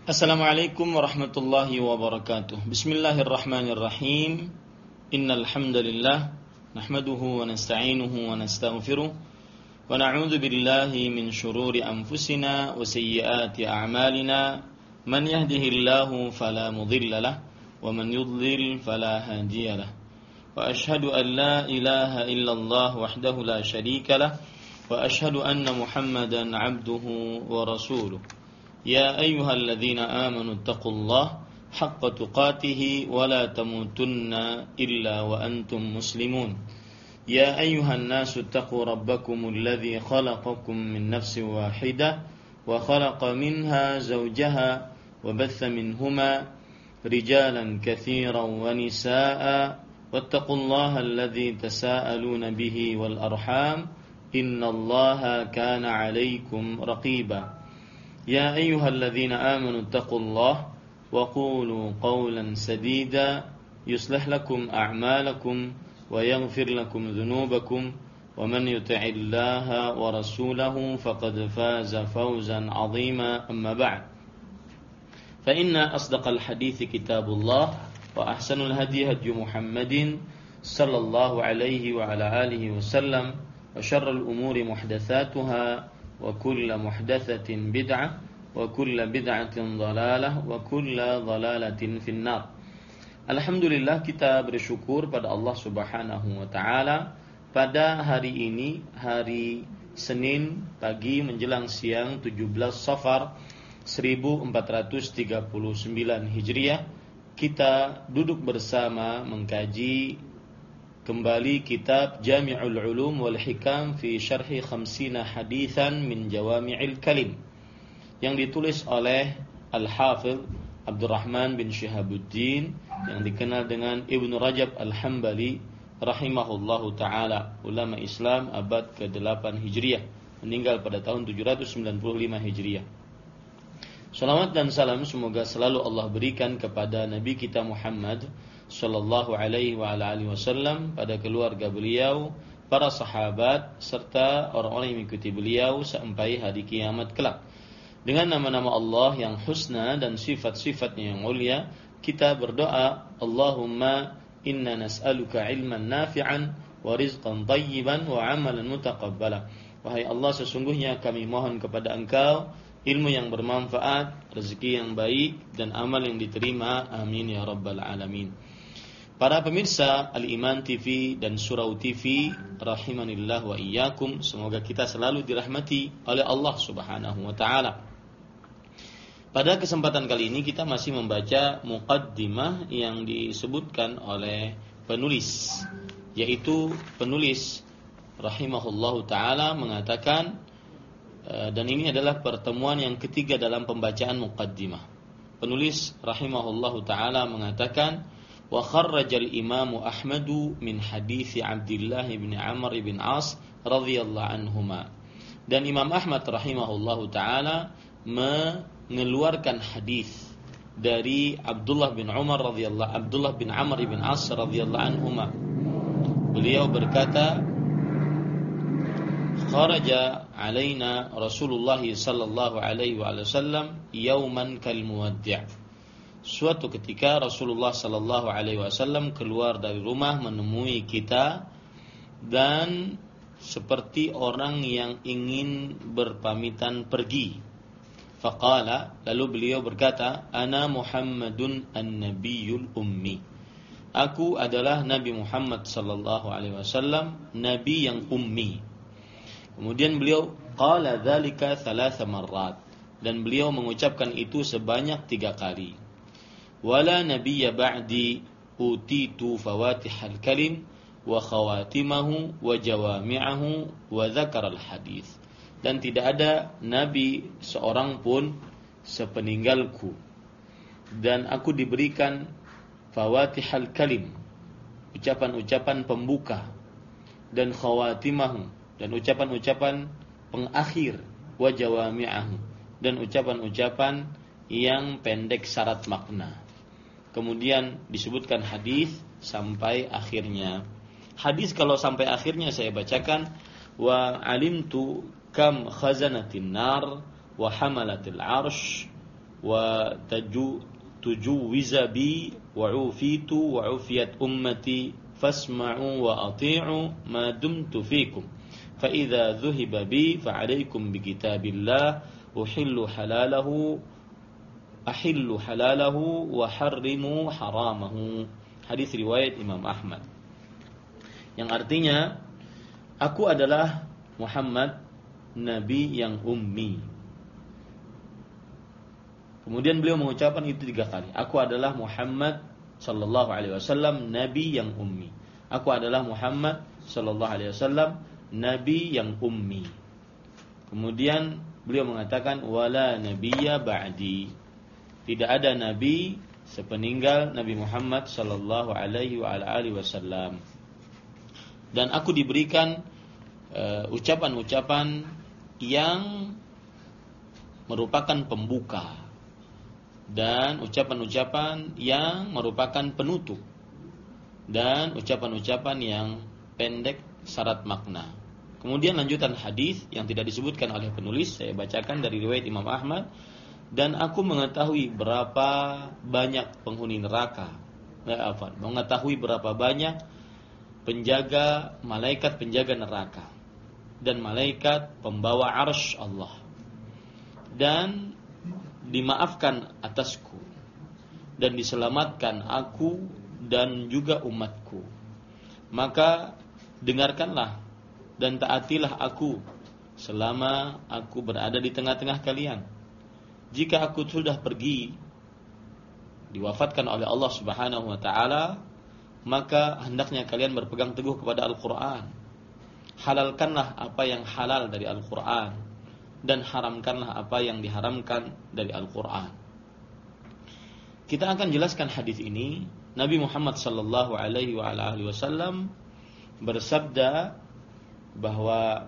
Assalamualaikum warahmatullahi wabarakatuh. Bismillahirrahmanirrahim. Innal hamdalillah nahmaduhu wa nasta'inuhu wa nastaghfiruh wa na'udzu billahi min shururi anfusina wa sayyiati a'malina. Man yahdihillahu fala mudilla lahu wa man yudlil fala hadiya lahu. Wa ashhadu an la ilaha illallah wahdahu la syarika lahu wa ashhadu anna Muhammadan 'abduhu wa rasuluh. يا أيها الذين آمنوا اتقوا الله حق تقاته ولا تموتن إلا وأنتم مسلمون يا أيها الناس اتقوا ربكم الذي خلقكم من نفس واحدة وخلق منها زوجها وبث منهما رجالا كثيرا ونساء واتقوا الله الذي تساءلون به والأرحام إن الله كان عليكم رقيبا يا أيها الذين آمنوا اتقوا الله وقولوا قولا سديدا يصلح لكم أعمالكم ويغفر لكم ذنوبكم ومن يطع الله ورسوله فقد فاز فوزا عظيما أما بعد فإن أصدق الحديث كتاب الله وأحسن الهدي هدي محمد صلى الله عليه وعلى آله وسلم وشر الأمور محدثاتها wa kullu muhdatsatin bid'ah wa kullu bid'atin dhalalah wa kullu dhalalatin finnar. Alhamdulillah, kita bersyukur pada Allah Subhanahu wa taala pada hari ini, hari Senin pagi menjelang siang 17 Safar 1439 Hijriah, kita duduk bersama mengkaji kembali kitab Jami'ul Ulum wal Hikam fi Syarhi Khamsina Hadithan min Jawami'il Kalim yang ditulis oleh Al-Hafidh Abdurrahman bin Syihabuddin yang dikenal dengan Ibnu Rajab Al-Hambali rahimahullahu ta'ala, ulama Islam abad ke-8 Hijriah, meninggal pada tahun 795 Hijriah. Salawat dan salam semoga selalu Allah berikan kepada Nabi kita Muhammad sallallahu alaihi wa ala alihi wasallam, pada keluarga beliau, para sahabat serta orang-orang yang mengikuti beliau sampai hari kiamat kelak. Dengan nama-nama Allah yang husna dan sifat-sifatnya yang mulia, kita berdoa, Allahumma inna nas'aluka ilman nafi'an wa rizqan thayyiban wa amalan mutaqabbala. Wahai Allah, sesungguhnya kami mohon kepada Engkau ilmu yang bermanfaat, rezeki yang baik, dan amal yang diterima. Amin ya rabbal alamin. Para pemirsa Al-Iman TV dan Surau TV rahimanillah wa iyyakum, semoga kita selalu dirahmati oleh Allah Subhanahu wa taala. Pada kesempatan kali ini kita masih membaca muqaddimah yang disebutkan oleh penulis, yaitu penulis rahimahullahu taala mengatakan, dan ini adalah pertemuan yang ketiga dalam pembacaan muqaddimah. Penulis rahimahullahu taala mengatakan, wa kharrajal Imam Ahmad min hadits Abdullah bin Amr bin As radhiyallahu anhuma. Dan Imam Ahmad rahimahullahu taala mengeluarkan hadis dari Abdullah bin Amr bin As radhiyallahu anhuma. Beliau berkata, kharaja alaina Rasulullah sallallahu alaihi wasallam yauman kal muwaddi'. Suatu ketika Rasulullah sallallahu alaihi wasallam keluar dari rumah menemui kita dan seperti orang yang ingin berpamitan pergi. Faqala, lalu beliau berkata, ana Muhammadun an-nabiyul ummi. Aku adalah Nabi Muhammad sallallahu alaihi wasallam, nabi yang ummi. Kemudian beliau qala dzalika thalatha marrat, dan beliau mengucapkan itu sebanyak 3 kali. Wala nabiyya ba'di utitu fawatihal kalim wa khawatimahu wa jawami'ahu wa dzakaral hadis. Dan tidak ada nabi seorang pun sepeninggalku, dan aku diberikan fawatihal kalim, ucapan-ucapan pembuka, dan khawatimahu, dan ucapan-ucapan pengakhir, wa jawami'ahu, dan ucapan-ucapan yang pendek syarat makna. Kemudian disebutkan hadis sampai akhirnya. Hadis kalau sampai akhirnya saya bacakan, wa alimtu kam khazanatin nar wa hamalatil arsh wa tujuwiza bi wa ufitu wa ufiyat ummati fasma'u wa ati'u ma dumtu fikum fa idza dhuhiba bi fa 'alaykum bi kitabillah ahillu halalahu wa harrimu haramahu. Hadis riwayat Imam Ahmad. Yang artinya, aku adalah Muhammad, nabi yang ummi. Kemudian beliau mengucapkan itu 3 kali. Aku adalah Muhammad sallallahu alaihi wasallam, nabi yang ummi. Aku adalah Muhammad sallallahu alaihi wasallam, nabi yang ummi. Kemudian beliau mengatakan wala nabiyya ba'di. Tidak ada nabi sepeninggal Nabi Muhammad sallallahu alaihi wa alihi wasallam. Dan aku diberikan ucapan-ucapan yang merupakan pembuka dan ucapan-ucapan yang merupakan penutup dan ucapan-ucapan yang pendek syarat makna. Kemudian lanjutan hadis yang tidak disebutkan oleh penulis, saya bacakan dari riwayat Imam Ahmad. Dan aku mengetahui berapa banyak penghuni neraka, mengetahui berapa banyak malaikat penjaga neraka dan malaikat pembawa arsy Allah, dan dimaafkan atasku dan diselamatkan aku dan juga umatku. Maka dengarkanlah dan taatilah aku selama aku berada di tengah-tengah kalian. Jika aku sudah pergi, diwafatkan oleh Allah Subhanahu wa taala, maka hendaknya kalian berpegang teguh kepada Al-Qur'an. Halalkanlah apa yang halal dari Al-Qur'an dan haramkanlah apa yang diharamkan dari Al-Qur'an. Kita akan jelaskan hadis ini. Nabi Muhammad sallallahu alaihi wa alihi wasallam bersabda bahwa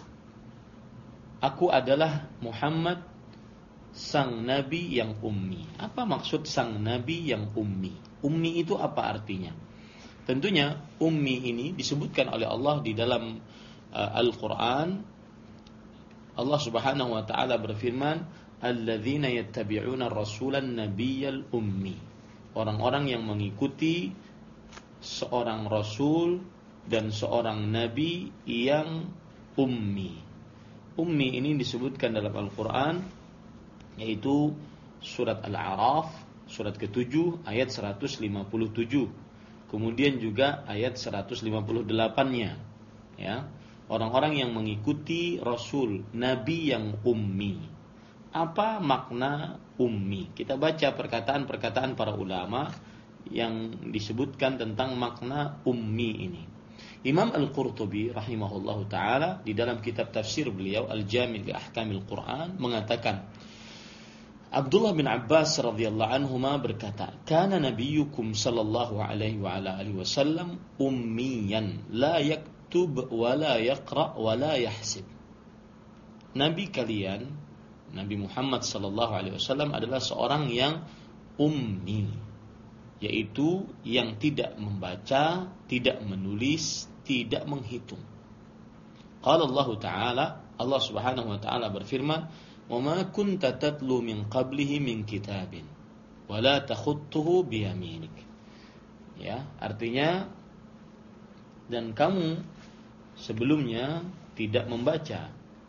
aku adalah Muhammad, sang nabi yang ummi. Apa maksud sang nabi yang ummi? Ummi itu apa artinya? Tentunya ummi ini disebutkan oleh Allah di dalam Al-Qur'an. Allah Subhanahu wa taala berfirman, "Alladzina yattabi'una ar-rasulan nabiyyal ummi." Orang-orang yang mengikuti seorang rasul dan seorang nabi yang ummi. Ummi ini disebutkan dalam Al-Qur'an, yaitu surat Al-A'raf, surat ke-7 ayat 157. Kemudian juga ayat 158-nya. Ya. Orang-orang yang mengikuti rasul, nabi yang ummi. Apa makna ummi? Kita baca perkataan-perkataan para ulama yang disebutkan tentang makna ummi ini. Imam Al-Qurtubi rahimahullahu taala di dalam kitab tafsir beliau Al-Jami' li Ahkamil Quran mengatakan, Abdullah bin Abbas radhiyallahu anhuma berkata, "Kana nabiyyukum sallallahu alaihi wa ala alihi wasallam ummiyan, la yaktub wa la yaqra wa la yahsib." Nabi kalian, Nabi Muhammad sallallahu alaihi wasallam adalah seorang yang ummi, yaitu yang tidak membaca, tidak menulis, tidak menghitung. Qala Allah Ta'ala, Allah Subhanahu wa taala berfirman, وَمَا كُنْتَ تَتْلُو مِنْ قَبْلِهِ مِنْ كِتَابٍ وَلَا تَخُطُّهُ بِيَمِينِكَ. Ya, artinya, dan kamu sebelumnya tidak membaca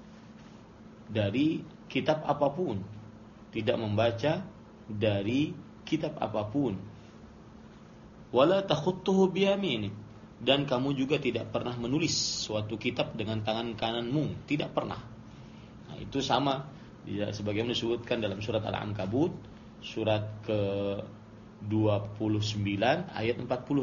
dari kitab apapun, tidak membaca dari kitab apapun. وَلَا تَخُطُّهُ بِيَمِينِكَ, dan kamu juga tidak pernah menulis suatu kitab dengan tangan kananmu, tidak pernah. Nah, itu sama sebagaimana disebutkan dalam surat Al-Ankabut surat ke-29 ayat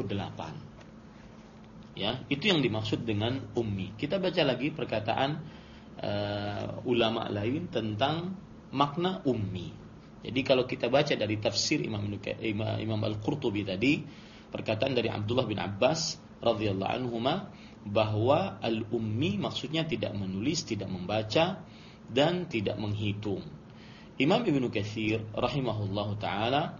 48. Ya, itu yang dimaksud dengan ummi. Kita baca lagi perkataan ulama lain tentang makna ummi. Jadi kalau kita baca dari tafsir Imam Al-Qurtubi tadi, perkataan dari Abdullah bin Abbas radhiyallahu anhuma bahwa al-ummi maksudnya tidak menulis, tidak membaca dan tidak menghitung. Imam Ibnu Katsir rahimahullahu taala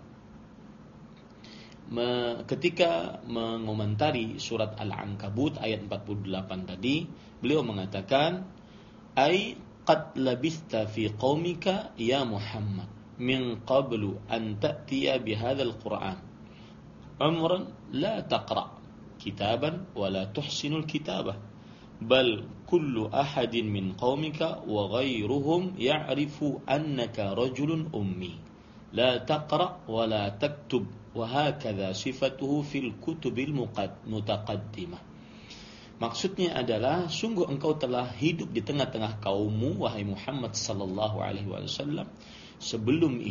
ketika mengomentari surat Al-Ankabut ayat 48 tadi, beliau mengatakan, "Ai qad labista fi qaumika ya Muhammad." min qablu an ta'tiya bihadzal Qur'an umran la taqra kitaban wa la tuhsinul kitabah bal kullu ahadin min qaumika wa ghayruhum ya'rifu annaka rajulun ummi la taqra wa la taktub wa hakadha sifatuhu fil kutubil mutaqaddimah. Maksudnya adalah sungguh engkau telah hidup di tengah-tengah kaummu wahai Muhammad sallallahu alaihi wasallam sebelum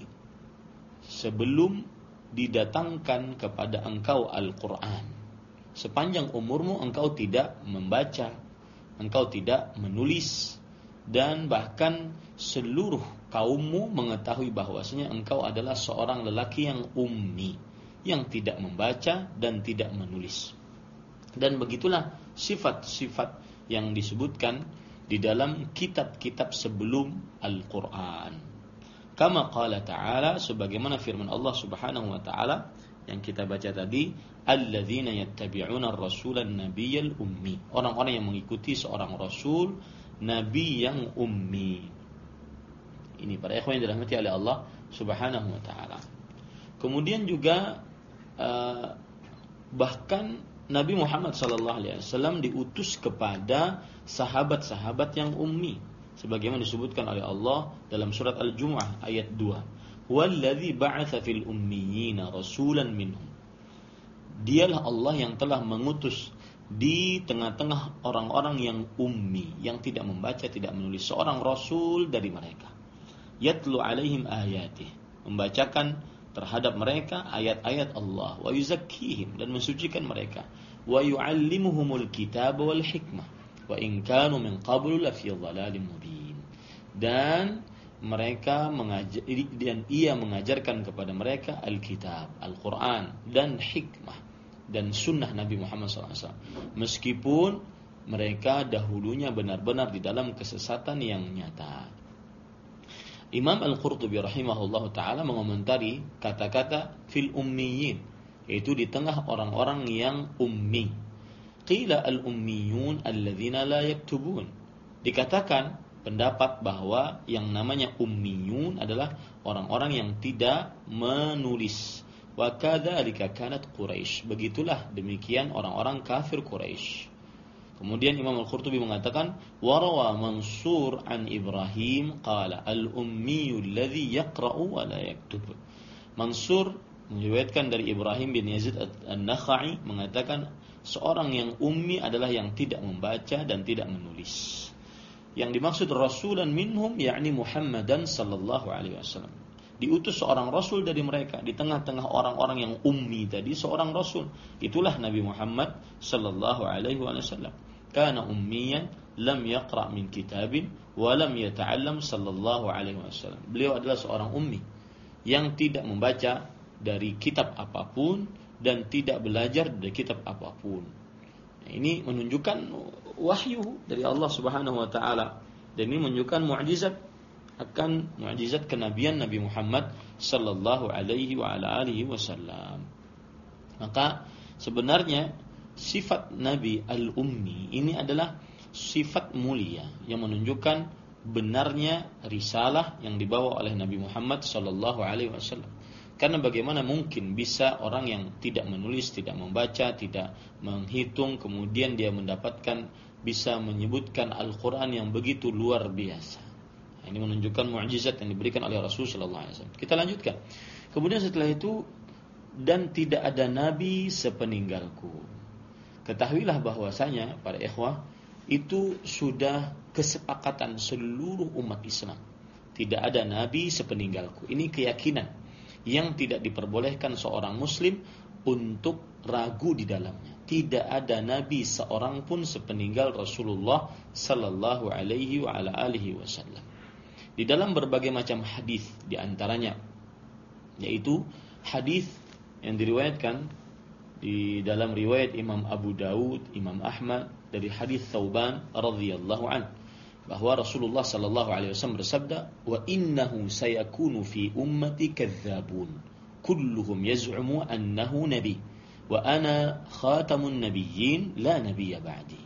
didatangkan kepada engkau Al-Qur'an. Sepanjang umurmu engkau tidak membaca, engkau tidak menulis, dan bahkan seluruh kaummu mengetahui bahwasanya engkau adalah seorang lelaki yang ummi, yang tidak membaca dan tidak menulis. Dan begitulah sifat-sifat yang disebutkan di dalam kitab-kitab sebelum Al-Qur'an. Kama qala ta'ala, sebagaimana firman Allah Subhanahu wa ta'ala yang kita baca tadi, alladzina yattabi'una ar-rasulan nabiyyal ummi, orang-orang yang mengikuti seorang rasul nabi yang ummi. Ini para ikhwan yang dirahmati oleh Allah Subhanahu wa ta'ala. Kemudian juga bahkan Nabi Muhammad sallallahu alaihi wasallam diutus kepada sahabat-sahabat yang ummi sebagaimana disebutkan oleh Allah dalam surat Al-Jumu'ah ayat 2. Walladzi ba'atsa fil ummiyina rasulan minhum. Dialah Allah yang telah mengutus di tengah-tengah orang-orang yang ummi, yang tidak membaca, tidak menulis, seorang rasul dari mereka. Yatlu alaihim ayatih, membacakan terhadap mereka ayat-ayat Allah, wa yuzakkihim, dan mensucikan mereka, wa yu'allimuhumul kitab wal hikmah, wa in kanu min qablu lafi dhalalin mubin. Dan mereka dan ia mengajarkan kepada mereka Alkitab, Al-Quran, dan hikmah, dan sunnah Nabi Muhammad SAW. Meskipun mereka dahulunya benar-benar di dalam kesesatan yang nyata. Imam Al-Qurtubi rahimahullah ta'ala mengomentari kata-kata fil ummiyin, yaitu di tengah orang-orang yang ummi. Qila al-ummiyun alladzina la yaktubun. Dikatakan pendapat bahwa yang namanya ummiyun adalah orang-orang yang tidak menulis. Wa kadzalika kanat Quraisy. Begitulah demikian orang-orang kafir Quraisy. Kemudian Imam Al-Qurtubi mengatakan warawa Mansur an Ibrahim qala al-ummiyu alladhi yaqra'u wa la yaktub. Mansur meriwayatkan dari Ibrahim bin Yazid An-Nakhai mengatakan seorang yang ummi adalah yang tidak membaca dan tidak menulis. Yang dimaksud rasulan minhum yakni Muhammadan sallallahu alaihi wasallam. Diutus seorang rasul dari mereka di tengah-tengah orang-orang yang ummi tadi, seorang rasul. Itulah Nabi Muhammad sallallahu alaihi wasallam. Kana ummiyan lam yaqra' min kitabin wa lam yata'allam sallallahu alaihi wasallam. Beliau adalah seorang ummi yang tidak membaca dari kitab apapun dan tidak belajar dari kitab apapun. Ini menunjukkan wahyu dari Allah Subhanahu wa taala, dan ini menunjukkan mukjizat kenabian Nabi Muhammad sallallahu alaihi wa ala alihi wasallam. Maka sebenarnya sifat Nabi al-ummi ini adalah sifat mulia yang menunjukkan benarnya risalah yang dibawa oleh Nabi Muhammad sallallahu alaihi wasallam. Karena bagaimana mungkin bisa orang yang tidak menulis, tidak membaca, tidak menghitung, kemudian dia mendapatkan bisa menyebutkan Al-Quran yang begitu luar biasa. Ini menunjukkan mukjizat yang diberikan oleh Rasulullah sallallahu alaihi wasallam. Kita lanjutkan. Kemudian setelah itu, dan tidak ada nabi sepeninggalku. Ketahuilah bahwasanya para ikhwah, itu sudah kesepakatan seluruh umat Islam. Tidak ada nabi sepeninggalku. Ini keyakinan yang tidak diperbolehkan seorang muslim untuk ragu di dalamnya. Tidak ada nabi seorang pun sepeninggal Rasulullah sallallahu alaihi wa ala alihi wasallam. Di dalam berbagai macam hadis, di antaranya yaitu hadis yang diriwayatkan di dalam riwayat Imam Abu Dawud, Imam Ahmad dari hadis Thauban radhiyallahu an, bahwa Rasulullah sallallahu alaihi wasallam bersabda, "Wa innahu sayakunu fi ummati kadzdzabun, kulluhum yaz'umu annahu nabi, wa ana khatamun nabiyyin la nabiyya ba'di."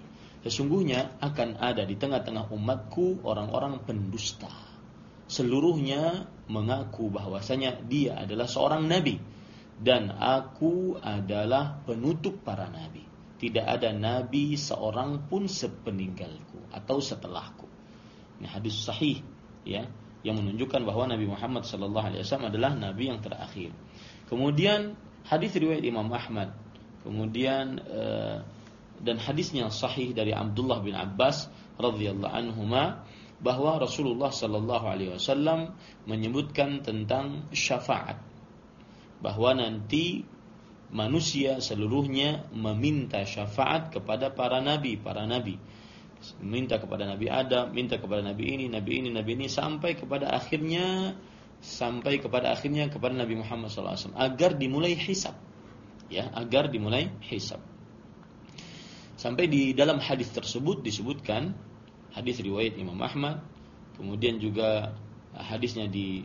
Sesungguhnya akan ada di tengah-tengah umatku orang-orang pendusta. Seluruhnya mengaku bahwasanya dia adalah seorang nabi dan aku adalah penutup para nabi. Tidak ada nabi seorang pun sepeninggalku atau setelahku. Ini hadis sahih ya, yang menunjukkan bahwa Nabi Muhammad sallallahu alaihi wasallam adalah nabi yang terakhir. Kemudian hadis riwayat Imam Ahmad. Kemudian dan hadisnya sahih dari Abdullah bin Abbas radhiyallahu anhuma bahwa Rasulullah sallallahu alaihi wasallam menyebutkan tentang syafaat, bahwa nanti manusia seluruhnya meminta syafaat kepada para nabi, minta kepada Nabi Adam, minta kepada nabi ini, sampai kepada akhirnya kepada Nabi Muhammad SAW agar dimulai hisab, ya, agar dimulai hisab. Sampai di dalam hadis tersebut disebutkan, hadis riwayat Imam Ahmad, kemudian juga hadisnya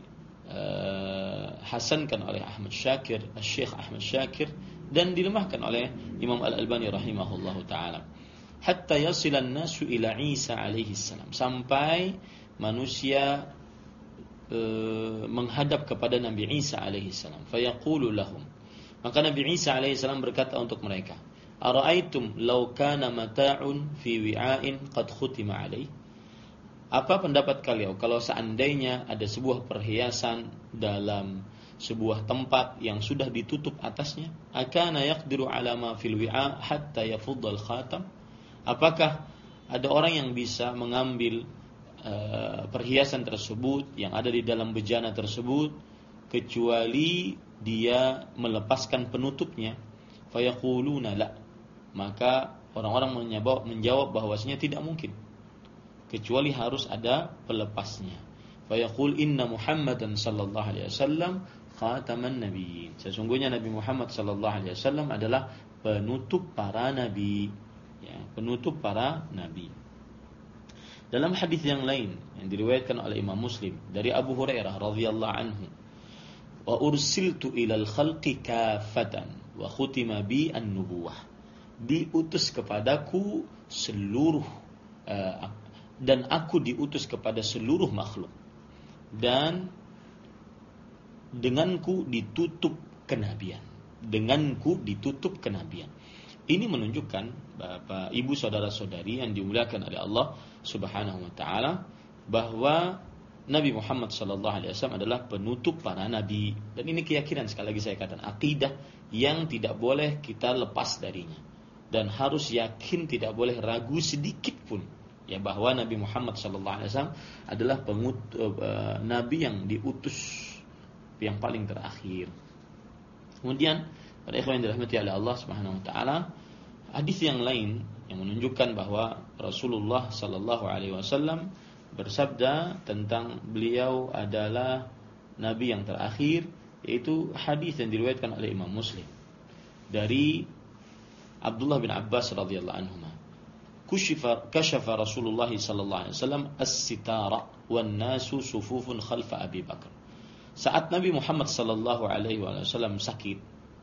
dihasankan oleh Syekh Ahmad Syakir, dan dilemahkan oleh Imam Al-Albani rahimahullahu taala. Hatta yasilan nasu ila Isa alaihi salam, sampai manusia menghadap kepada Nabi Isa alaihi salam. Fayaqulu lahum, maka Nabi Isa alaihi salam berkata untuk mereka, ara'aitum law kana mata'un fi wi'ain qad khutima alaih, apa pendapat kalian kalau seandainya ada sebuah perhiasan dalam sebuah tempat yang sudah ditutup atasnya, akana yaqdiru ala ma fil wi'a hatta yafuddal khatam, apakah ada orang yang bisa mengambil perhiasan tersebut yang ada di dalam bejana tersebut kecuali dia melepaskan penutupnya? Fayaquluna la, maka orang-orang menjawab bahwasanya tidak mungkin kecuali harus ada pelepasnya. Fayaqul inna Muhammadan sallallahu alaihi wasallam khataman nabiyyin, sesungguhnya Nabi Muhammad sallallahu alaihi wasallam adalah penutup para nabi, ya, penutup para nabi. Dalam hadis yang lain yang diriwayatkan oleh Imam Muslim dari Abu Hurairah radhiyallahu anhu, wa ursiltu ilal khalqi kafatan wa khutima bi an-nubuwah, diutus kepadaku seluruh dan aku diutus kepada seluruh makhluk, dan denganku ditutup kenabian. Ini menunjukkan Bapak, Ibu, saudara-saudari yang dimuliakan oleh Allah Subhanahu wa taala, bahwa Nabi Muhammad sallallahu alaihi wasallam adalah penutup para nabi. Dan ini keyakinan, sekali lagi saya katakan, akidah yang tidak boleh kita lepas darinya, dan harus yakin, tidak boleh ragu sedikit pun, ya, bahwa Nabi Muhammad sallallahu alaihi wasallam adalah nabi yang diutus yang paling terakhir. Kemudian pada ikhwan yang dirahmati oleh Allah Subhanahu wa taala, hadis yang lain yang menunjukkan bahwa Rasulullah sallallahu alaihi wasallam bersabda tentang beliau adalah nabi yang terakhir, yaitu hadis yang diriwayatkan oleh Imam Muslim dari Abdullah bin Abbas radhiyallahu anhuma. Kashafa Rasulullah sallallahu alaihi wasallam as-sitara wan nasu sufufun khalfa Abi Bakar. Saat Nabi Muhammad sallallahu alaihi wasallam sakit,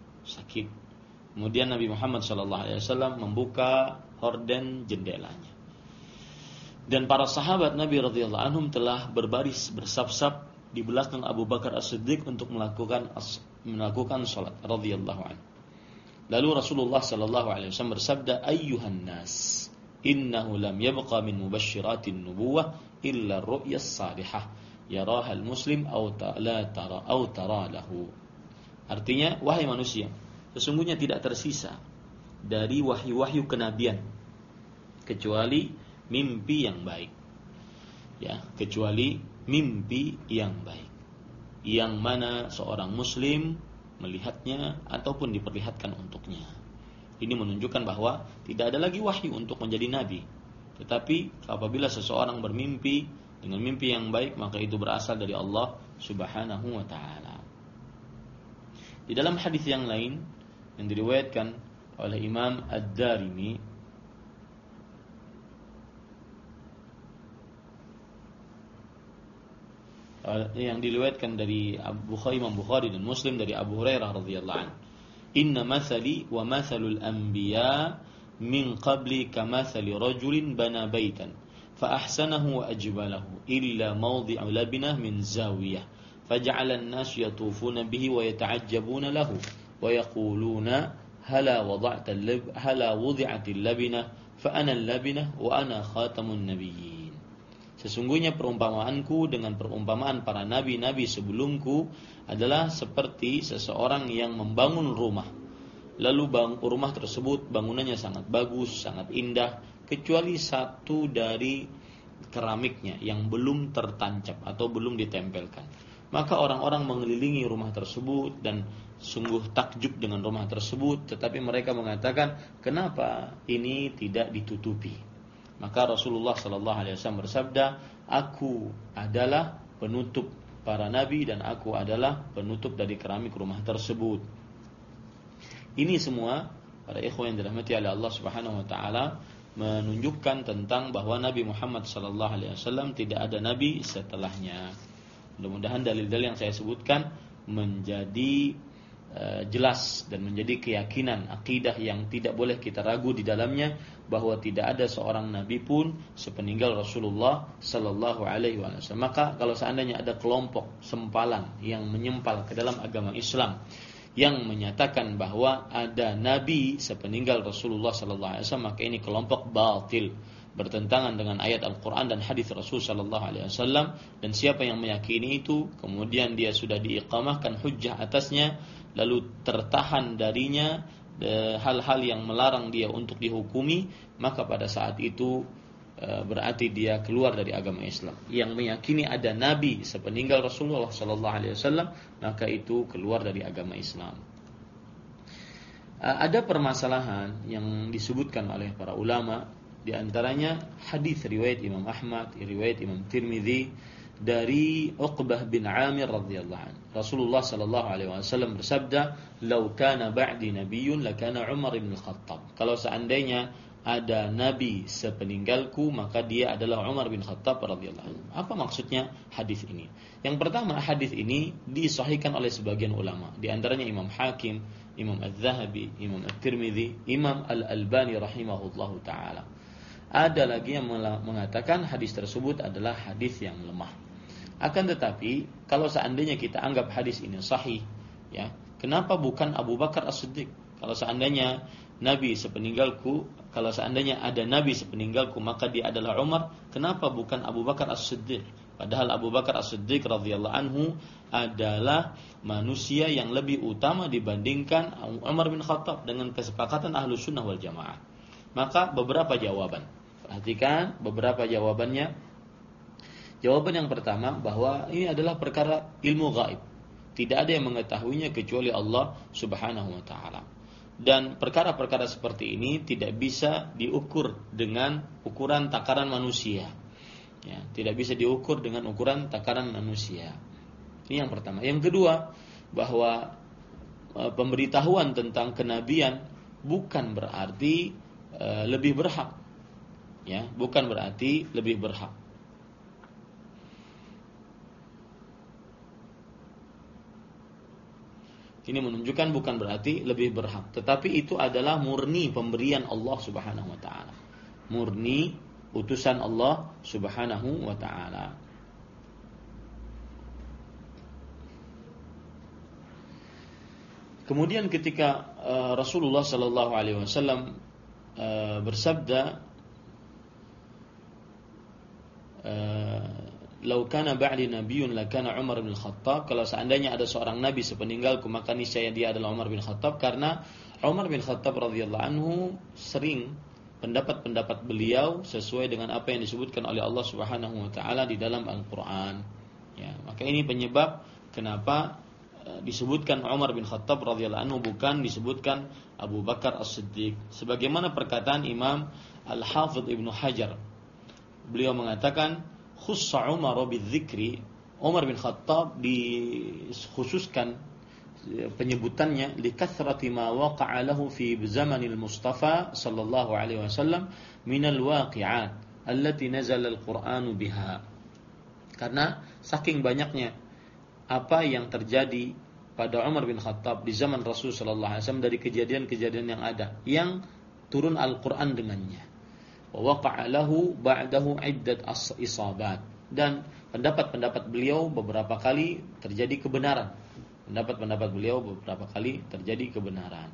kemudian Nabi Muhammad sallallahu alaihi wasallam membuka horden jendelanya, dan para sahabat Nabi radhiyallahu anhum telah berbaris bersaf-saf di belakang Abu Bakar As-Siddiq untuk melakukan salat radhiyallahu anhu. Lalu Rasulullah sallallahu alaihi wasallam bersabda, ayyuhan nas, innahu lam yabqa min mubashshiratin nubuwah illa ar-ru'ya as-salihah yaraha al-muslim aw tara lahu. Artinya, wahai manusia, sesungguhnya tidak tersisa dari wahyu-wahyu kenabian kecuali mimpi yang baik, ya, kecuali mimpi yang baik, yang mana seorang muslim melihatnya ataupun diperlihatkan untuknya. Ini menunjukkan bahwa tidak ada lagi wahyu untuk menjadi nabi, tetapi apabila seseorang bermimpi dengan mimpi yang baik, maka itu berasal dari Allah Subhanahu wa taala. Di dalam hadis yang lain yang diriwayatkan oleh Imam Ad-Darimi, yang diriwayatkan dari Imam Bukhari dan Muslim dari Abu Hurairah radhiyallahu anhu, inna mathali wa mathalul anbiya min qabli kamathali rajulin bana baitan fa ahsanahu wa ajbalahu illa mawdi'u labinah min zawiyah faja'ala an-nas yatufuna bihi wa yata'ajjabuna lahu wa yaquluna hala wudi'atil labinah fa ana al-labinah wa ana khatamun nabiyyin. Sesungguhnya perumpamaanku dengan perumpamaan para nabi-nabi sebelumku adalah seperti seseorang yang membangun rumah. Lalu rumah tersebut bangunannya sangat bagus, sangat indah, kecuali satu dari keramiknya yang belum tertancap atau belum ditempelkan. Maka orang-orang mengelilingi rumah tersebut dan sungguh takjub dengan rumah tersebut, tetapi mereka mengatakan, kenapa ini tidak ditutupi? Maka Rasulullah sallallahu alaihi wasallam bersabda, aku adalah penutup para nabi dan aku adalah penutup dari keramik rumah tersebut. Ini semua para ikhwan yang dirahmati oleh Allah Subhanahu wa taala menunjukkan tentang bahwa Nabi Muhammad sallallahu alaihi wasallam tidak ada nabi setelahnya. Mudah-mudahan dalil-dalil yang saya sebutkan menjadi jelas dan menjadi keyakinan akidah yang tidak boleh kita ragu di dalamnya, bahwa tidak ada seorang nabi pun sepeninggal Rasulullah sallallahu alaihi wasallam. Maka kalau seandainya ada kelompok sempalan yang menyempal ke dalam agama Islam yang menyatakan bahwa ada nabi sepeninggal Rasulullah sallallahu alaihi wasallam, maka ini kelompok batil, bertentangan dengan ayat Al-Qur'an dan hadis Rasul sallallahu alaihi wasallam. Dan siapa yang meyakini itu kemudian dia sudah diiqamahkan hujjah atasnya, lalu tertahan darinya hal-hal yang melarang dia untuk dihukumi, maka pada saat itu berarti dia keluar dari agama Islam. Yang meyakini ada nabi sepeninggal Rasulullah sallallahu alaihi wasallam, maka itu keluar dari agama Islam. Ada permasalahan yang disebutkan oleh para ulama, di antaranya hadis riwayat Imam Ahmad, riwayat Imam Tirmidzi dari Uqbah bin Amir radhiyallahu anhu. Rasulullah sallallahu alaihi wasallam bersabda, "Lau kana ba'di nabiyyun lakana Umar bin Khattab." Kalau seandainya ada nabi sepeninggalku, maka dia adalah Umar bin Khattab radhiyallahu anhu. Apa maksudnya hadis ini? Yang pertama, hadis ini disahihkan oleh sebagian ulama, di antaranya Imam Hakim, Imam Az-Zahabi, Imam At-Tirmidzi, Imam Al-Albani rahimahullahu taala. Ada lagi yang mengatakan hadis tersebut adalah hadis yang lemah. Akan tetapi, kalau seandainya kita anggap hadis ini sahih, ya, kenapa bukan Abu Bakar As-Siddiq? Kalau seandainya nabi sepeninggalku, kalau seandainya ada nabi sepeninggalku, maka dia adalah Umar, kenapa bukan Abu Bakar As-Siddiq? Padahal Abu Bakar As-Siddiq radhiyallahu anhu adalah manusia yang lebih utama dibandingkan Umar bin Khattab dengan kesepakatan Ahlus Sunnah wal Jamaah. Maka beberapa jawaban. Perhatikan beberapa jawabannya. Jawaban yang pertama, bahwa ini adalah perkara ilmu gaib. Tidak ada yang mengetahuinya kecuali Allah Subhanahu wa taala. Dan perkara-perkara seperti ini tidak bisa diukur dengan ukuran takaran manusia. Ya, tidak bisa diukur dengan ukuran takaran manusia. Ini yang pertama. Yang kedua, bahwa pemberitahuan tentang kenabian bukan berarti lebih berhak. Ya, bukan berarti lebih berhak. Ini menunjukkan bukan berarti lebih berhak, tetapi itu adalah murni pemberian Allah Subhanahu wa taala. Murni utusan Allah Subhanahu wa taala. Kemudian ketika Rasulullah sallallahu alaihi wasallam bersabda, "Lau kana ba'di nabiyyun lakana Umar bin Khattab." Kalau seandainya ada seorang nabi sepeninggalku, maka niscaya dia adalah Umar bin Khattab, karena Umar bin Khattab radhiyallahu anhu sering pendapat-pendapat beliau sesuai dengan apa yang disebutkan oleh Allah Subhanahu wa taala di dalam Al-Qur'an. Ya, maka ini penyebab kenapa disebutkan Umar bin Khattab radhiyallahu anhu, bukan disebutkan Abu Bakar As-Siddiq. Sebagaimana perkataan Imam Al-Hafidh Ibnu Hajar. Beliau mengatakan, khussa Umar bidzikri, Umar bin Khattab dikhususkan penyebutannya likathrati ma waqa'a lahu fi zamanil Mustafa sallallahu alaihi wasallam minal waqi'at allati nazala al-Qur'anu biha. Karena saking banyaknya apa yang terjadi pada Umar bin Khattab di zaman Rasul sallallahu alaihi wasallam dari kejadian-kejadian yang ada yang turun Al-Qur'an dengannya. Wa waqa'a lahu ba'dahu iddat isabat, dan pendapat-pendapat beliau beberapa kali terjadi kebenaran. Pendapat-pendapat beliau beberapa kali terjadi kebenaran.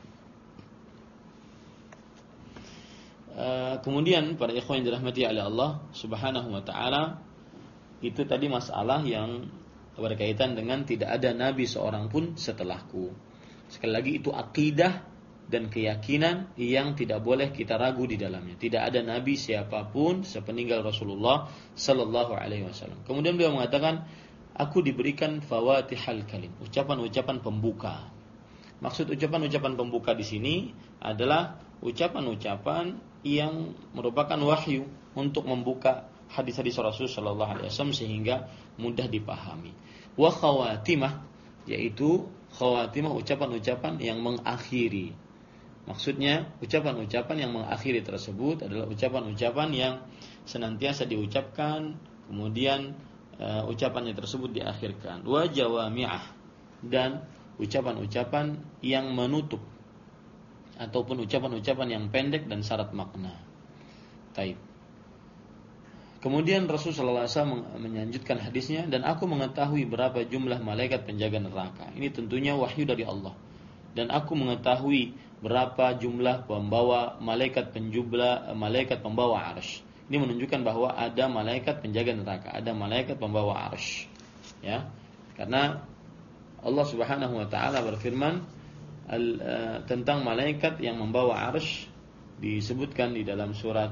Kemudian para ikhwan yang dirahmati oleh Allah Subhanahu wa taala, itu tadi masalah yang berkaitan dengan tidak ada nabi seorang pun setelahku. Sekali lagi, itu akidah dan keyakinan yang tidak boleh kita ragu di dalamnya. Tidak ada nabi siapapun sepeninggal Rasulullah sallallahu alaihi wasallam. Kemudian beliau mengatakan, aku diberikan fawatihal kalim, ucapan-ucapan pembuka. Maksud ucapan-ucapan pembuka di sini adalah ucapan-ucapan yang merupakan wahyu untuk membuka hadis-hadis Rasul sallallahu alaihi wasallam sehingga mudah dipahami. Wa khawatimah, yaitu khawatimah ucapan-ucapan yang mengakhiri. Maksudnya ucapan-ucapan yang mengakhiri tersebut adalah ucapan-ucapan yang senantiasa diucapkan, kemudian ucapannya tersebut diakhirkan. Wa jawami'ah, dan ucapan-ucapan yang menutup ataupun ucapan-ucapan yang pendek dan syarat makna. Taib. Kemudian Rasulullah SAW melanjutkan hadisnya, dan aku mengetahui berapa jumlah malaikat penjaga neraka. Ini tentunya wahyu dari Allah. Dan aku mengetahui berapa jumlah pembawa malaikat pembawa arsy. Ini menunjukkan bahwa ada malaikat penjaga neraka, ada malaikat pembawa arsy. Ya. Karena Allah Subhanahu wa taala berfirman tentang malaikat yang membawa arsy, disebutkan di dalam surat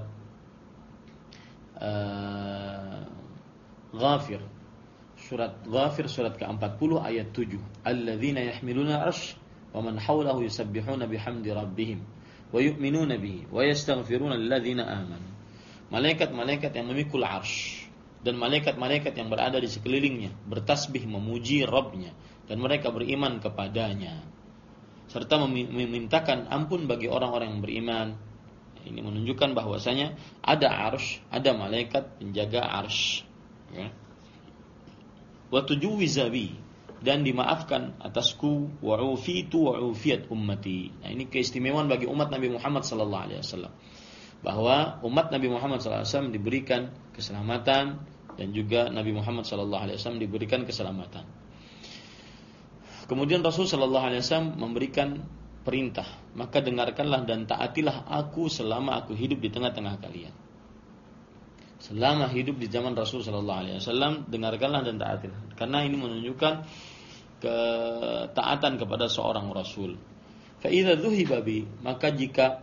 Ghafir. Surat Ghafir surat ke-40 ayat 7. Alladzina yahmiluna arsy wa man hawlahu yusabbihuna bihamdi rabbihim wa yu'minuna bihi wa yastaghfiruna lilladzina amanu. Malaikat-malaikat yang memikul arsy dan malaikat-malaikat yang berada di sekelilingnya bertasbih memuji Rabbnya, dan mereka beriman kepadanya serta memintakan ampun bagi orang-orang yang beriman. Ini menunjukkan bahwasanya ada arsy, ada malaikat penjaga arsy, ya. Wa tujuwizabi, dan dimaafkan atasku, wa ufitu wa ufiyat ummati. Nah, ini keistimewaan bagi umat Nabi Muhammad sallallahu alaihi wasallam, bahwa umat Nabi Muhammad sallallahu alaihi wasallam diberikan keselamatan, dan juga Nabi Muhammad sallallahu alaihi wasallam diberikan keselamatan. Kemudian Rasul sallallahu alaihi wasallam memberikan perintah, maka dengarkanlah dan taatilah aku selama aku hidup di tengah-tengah kalian. Selama hidup di zaman Rasul sallallahu alaihi wasallam, dengarkanlah dan taatilah. Karena ini menunjukkan ketaatan kepada seorang rasul. Fa idza dhuhiba bi, maka jika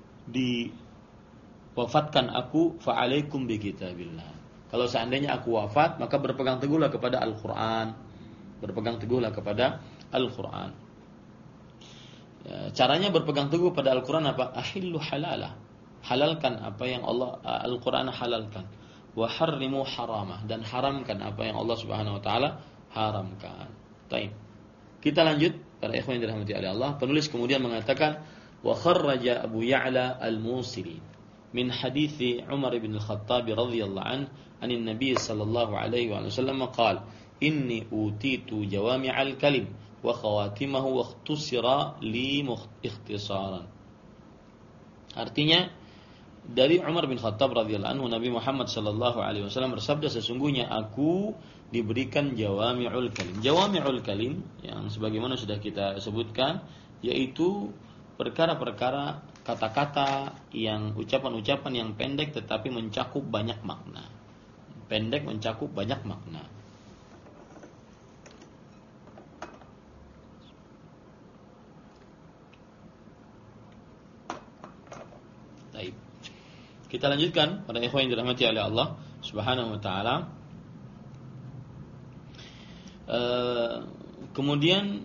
diwafatkan aku, fa alaikum bi kitabillah. Kalau seandainya aku wafat, maka berpegang teguhlah kepada Al-Qur'an. Berpegang teguhlah kepada Al-Qur'an. Caranya berpegang teguh pada Al-Quran apa? Ahillu halalah, halalkan apa yang Allah Al-Quran halalkan. Wa harrimu haramah, dan haramkan apa yang Allah Subhanahu wa taala haramkan. Baik. Kita lanjut para ikhwan yang dirahmati oleh Allah. Penulis kemudian mengatakan, wa kharraja Abu Ya'la Al-Musili min hadithi Umar bin Al-Khattab radhiyallahu an anin Nabi sallallahu alaihi wasallam qala inni utitu jawami'al kalim wa khawatimahu wa ikhtusira li ikhtisaran. Artinya, dari Umar bin Khattab radhiyallahu anhu, Nabi Muhammad sallallahu alaihi wasallam bersabda, sesungguhnya aku diberikan jawami'ul kalim. Jawami'ul kalim yang sebagaimana sudah kita sebutkan, yaitu perkara-perkara, kata-kata yang ucapan-ucapan yang pendek tetapi mencakup banyak makna. Pendek mencakup banyak makna. Baik. Kita lanjutkan pada ikhwan yang dirahmati oleh Allah Subhanahu wa taala. Kemudian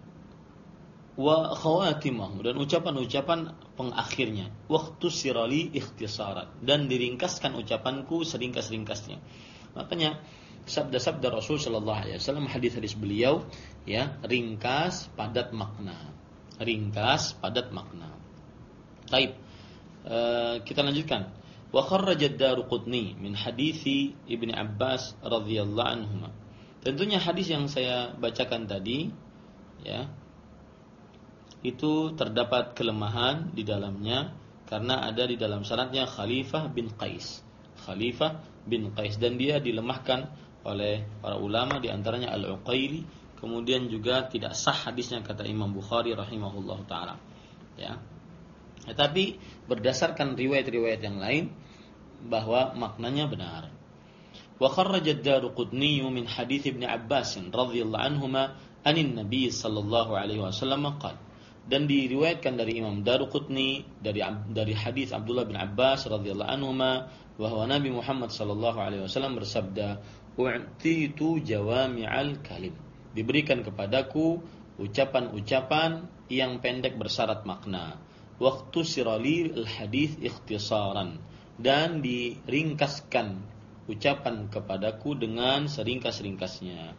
wa khawatimahu, dan ucapan-ucapan pengakhirnya, waktu sirali ikhtisaran, dan diringkaskan ucapanku seringkas-ringkasnya. Makanya sabda-sabda Rasul sallallahu alaihi wasallam, hadis-hadis beliau, ya, ringkas padat makna. Ringkas padat makna. Baik. Kita lanjutkan. Wa kharraja ad-Daruqutni min hadithi Ibnu Abbas radhiyallahu anhuma. Tentunya hadis yang saya bacakan tadi, ya, itu terdapat kelemahan di dalamnya karena ada di dalam sanadnya Khalifah bin Qais. Khalifah bin Qais, dan dia dilemahkan oleh para ulama, di antaranya Al-Uqaili. Kemudian juga tidak sah hadisnya kata Imam Bukhari rahimahullahu taala. Ya. Tetapi berdasarkan riwayat-riwayat yang lain bahwa maknanya benar. Wa kharraja ad-Daruqutni min hadits Ibnu Abbas radhiyallahu anhuma anin Nabi sallallahu alaihi wasallam qala. Dan diriwayatkan dari Imam Daruqutni dari hadis Abdullah bin Abbas radhiyallahu anhuma bahwa Nabi Muhammad sallallahu alaihi wasallam bersabda, "U'titu jawami'al kalim." Diberikan kepadaku ucapan-ucapan yang pendek bersyarat makna. Waktu sirali al-hadis ikhtisaran, dan diringkaskan ucapan kepadaku dengan seringkas-ringkasnya.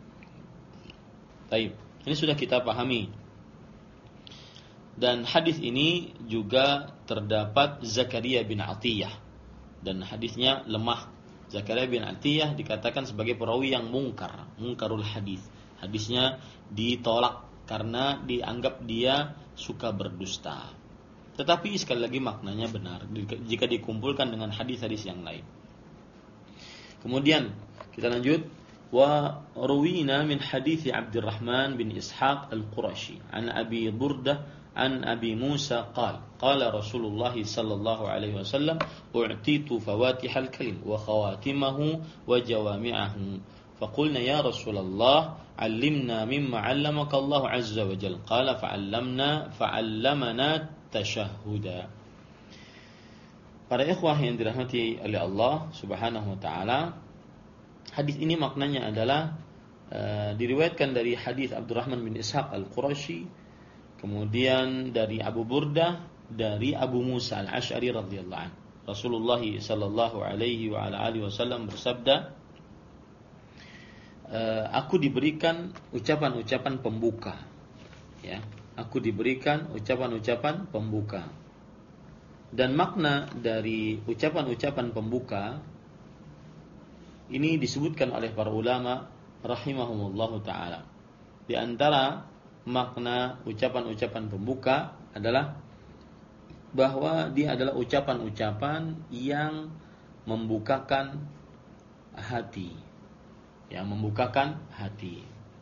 Baik, ini sudah kita pahami. Dan hadis ini juga terdapat Zakaria bin Atiyah, dan hadisnya lemah. Zakaria bin Atiyah dikatakan sebagai perawi yang mungkarul hadis. Hadisnya ditolak karena dianggap dia suka berdusta. Tetapi sekali lagi maknanya benar jika dikumpulkan dengan hadis-hadis yang lain. Kemudian kita lanjut. Wa ruwina min hadits Abdurrahman bin Ishaq al-Qurashi an Abi Burdah an Abi Musa qala Rasulullah sallallahu alaihi wasallam u'titu fawatihal kalim wa khawatimahu wa jawami'ahu faqulna ya Rasulullah 'allimna mimma 'allamaka Allah 'azza wa jalla qala fa'allamana tashahhuda. Para ikhwah yang dirahmati oleh Allah Subhanahu wa taala, hadis ini maknanya adalah diriwayatkan dari hadis Abdurrahman bin Ishaq al-Qurashi, kemudian dari Abu Burdah, dari Abu Musa al-Asy'ari radhiyallahu anhu. Rasulullah sallallahu alaihi wa ala alihi wasallam bersabda, aku diberikan ucapan-ucapan pembuka. Ya, aku diberikan ucapan-ucapan pembuka. Dan makna dari ucapan-ucapan pembuka ini disebutkan oleh para ulama rahimahumullahu taala. Di antara makna ucapan-ucapan pembuka adalah bahwa dia adalah ucapan-ucapan yang membukakan hati. Yang membukakan hati.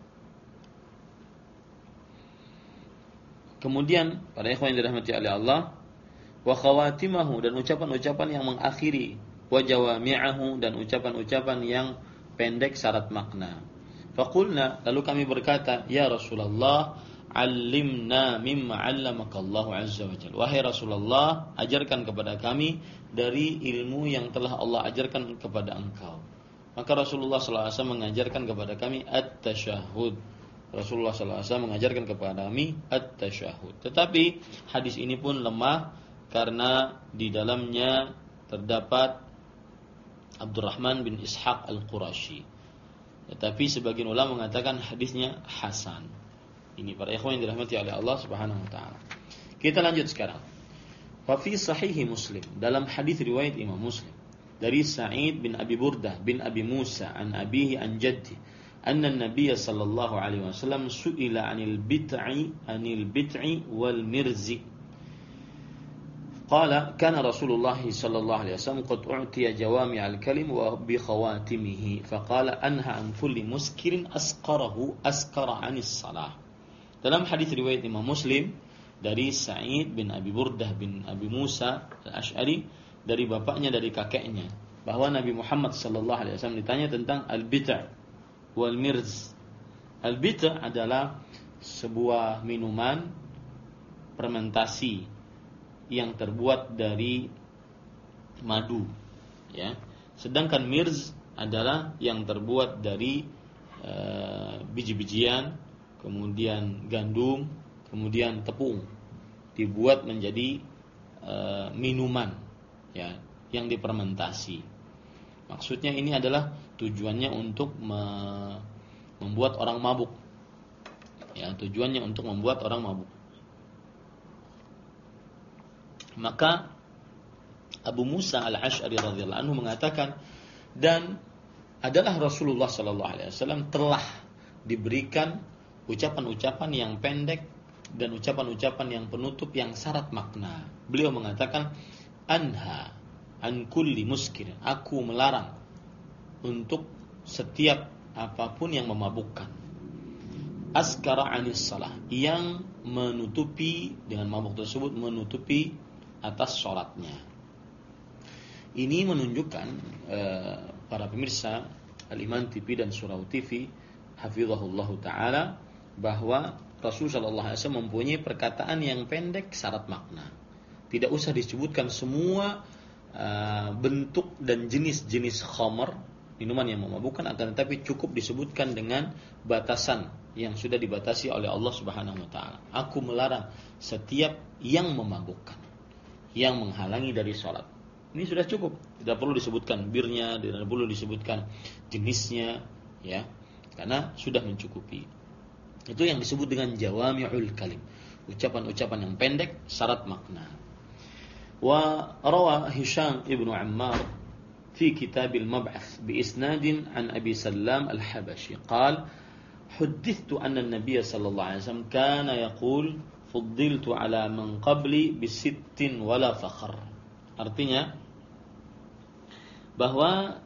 Kemudian para ikhwan yang dirahmati oleh Allah, wa khawatimahu, dan ucapan-ucapan yang mengakhiri, wa jawami'ahu, dan ucapan-ucapan yang pendek syarat makna. Faqulna, lalu kami berkata, ya Rasulullah, 'allimna mimma 'allamaka Allah 'azza wa jalla. Wahai Rasulullah, ajarkan kepada kami dari ilmu yang telah Allah ajarkan kepada engkau. Maka Rasulullah sallallahu alaihi wasallam mengajarkan kepada kami at-tasyahhud. Rasulullah sallallahu alaihi wasallam mengajarkan kepada kami at-tasyahhud. Tetapi hadis ini pun lemah karena di dalamnya terdapat Abdurrahman bin Ishaq al-Qurashi. Tetapi sebagian ulama mengatakan hadisnya hasan. Ini para ikhwan yang dirahmati oleh Allah Subhanahu wa taala. Kita lanjut sekarang. Fa fi sahih Muslim, dalam hadis riwayat Imam Muslim dari Sa'id bin Abi Burdah bin Abi Musa an abihi an jaddi anna an-nabiy sallallahu alaihi wasallam su'ila 'anil bit'i wal mirzi. Qala kana Rasulullah sallallahu alaihi wasallam qad u'tiya jawami' al-kalim wa bi khawatimihi faqala anha an kulli muskirin askara 'anis salah. Dalam hadis riwayat Imam Muslim dari Sa'id bin Abi Burdah bin Abi Musa al-Asy'ari dari bapaknya, dari kakeknya, bahwa Nabi Muhammad sallallahu alaihi wasallam ditanya tentang al-bit' wal mirz. Al-bit' adalah sebuah minuman fermentasi yang terbuat dari madu, ya. Sedangkan mirz adalah yang terbuat dari biji-bijian, kemudian gandum, kemudian tepung, dibuat menjadi minuman, ya, yang difermentasi. Maksudnya ini adalah tujuannya untuk membuat orang mabuk. Ya, tujuannya untuk membuat orang mabuk. Maka Abu Musa al-Asy'ari radhiyallahu anhu mengatakan, dan adalah Rasulullah sallallahu alaihi wasallam telah diberikan ucapan-ucapan yang pendek dan ucapan-ucapan yang penutup yang syarat makna. Beliau mengatakan anha an kulli muskir, aku melarang untuk setiap apapun yang memabukkan. Askara anis salah, yang menutupi, dengan mabuk tersebut menutupi atas sholatnya. Ini menunjukkan para pemirsa Al-Iman TV dan Surau TV hafizahullah ta'ala, bahwa Rasulullah SAW mempunyai perkataan yang pendek syarat makna. Tidak usah disebutkan semua bentuk dan jenis-jenis khamar, minuman yang memabukkan, akan tetapi cukup disebutkan dengan batasan yang sudah dibatasi oleh Allah Subhanahu wa taala. Aku melarang setiap yang memabukkan, yang menghalangi dari sholat. Ini sudah cukup, tidak perlu disebutkan birnya, tidak perlu disebutkan jenisnya, ya, karena sudah mencukupi. Itu yang disebut dengan jawami'ul kalim, ucapan-ucapan yang pendek syarat makna. Wa rawa Hisham ibnu Ammar fi kitab al-Mab'ath bi isnadin an Abi Sallam al-Habashi qala huddithtu anna an-nabiy sallallahu alaihi wasallam kana yaqul fuddiltu ala man qabli bi sittin wala fakhr. Artinya bahwa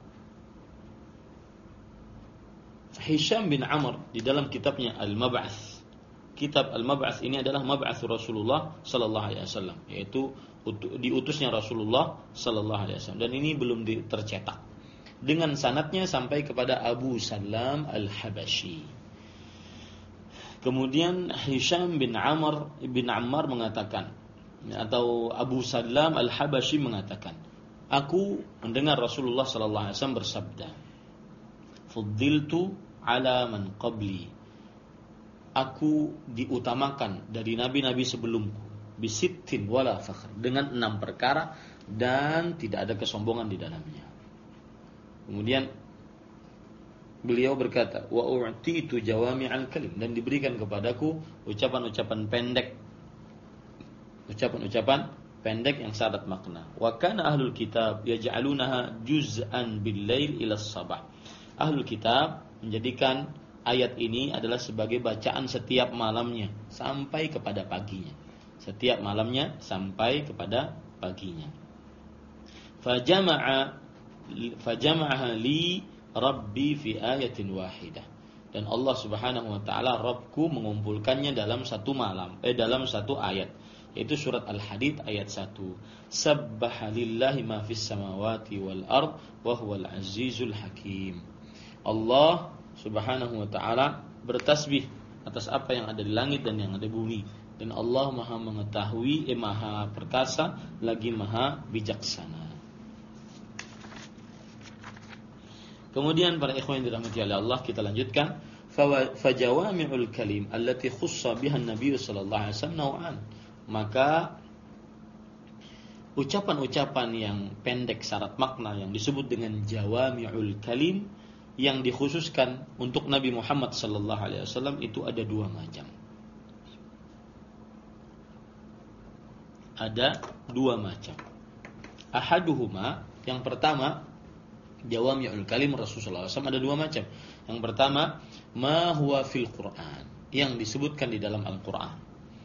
Hisham bin Amr di dalam kitabnya Al-Mab'ath. Kitab Al-Mab'ath ini adalah Mab'ath Rasulullah sallallahu alaihi wasallam, yaitu diutusnya Rasulullah sallallahu alaihi wasallam, dan ini belum tercetak. Dengan sanadnya sampai kepada Abu Salam Al-Habashi. Kemudian Hisham bin Ammar mengatakan, atau Abu Salam Al-Habashi mengatakan, aku mendengar Rasulullah sallallahu alaihi wasallam bersabda, fuddiltu ala man qabli, aku diutamakan dari nabi-nabi sebelumku, bisittin wala fakhr, dengan 6 perkara dan tidak ada kesombongan di dalamnya. Kemudian beliau berkata, wa u'titu jawami'al kalim, dan diberikan kepadaku ucapan-ucapan pendek yang syarat makna. Wa kana ahlul kitab yaj'alunaha juz'an bil lail ila sabah. Ahlul kitab menjadikan ayat ini adalah sebagai bacaan setiap malamnya sampai kepada paginya. Setiap malamnya sampai kepada paginya. Fajama'aha li Rabbi fi ayatin wahidah. Dan Allah Subhanahu wa taala, Rabbku, mengumpulkannya dalam satu malam, dalam satu ayat, yaitu surat Al-Hadid ayat 1. Sabbaha lillahi ma fis samawati wal ard wa huwal azizul hakim. Allah Subhanahu wa taala bertasbih atas apa yang ada di langit dan yang ada di bumi, dan Allah Maha mengetahui, Maha perkasa lagi Maha bijaksana. Kemudian para ikhwan yang dirahmati oleh Allah, kita lanjutkan. Fajawami'ul kalim allati khussa biha an-nabiy sallallahu alaihi wasallam naw'an. Maka ucapan-ucapan yang pendek syarat makna yang disebut dengan jawami'ul kalim, yang dikhususkan untuk Nabi Muhammad sallallahu alaihi wasallam, itu ada 2 macam. Ada 2 macam. Ahaduhuma, yang pertama, jawami'ul kalim Rasulullah SAW ada 2 macam. Yang pertama, ma huwa fil Quran, yang disebutkan di dalam Al-Quran.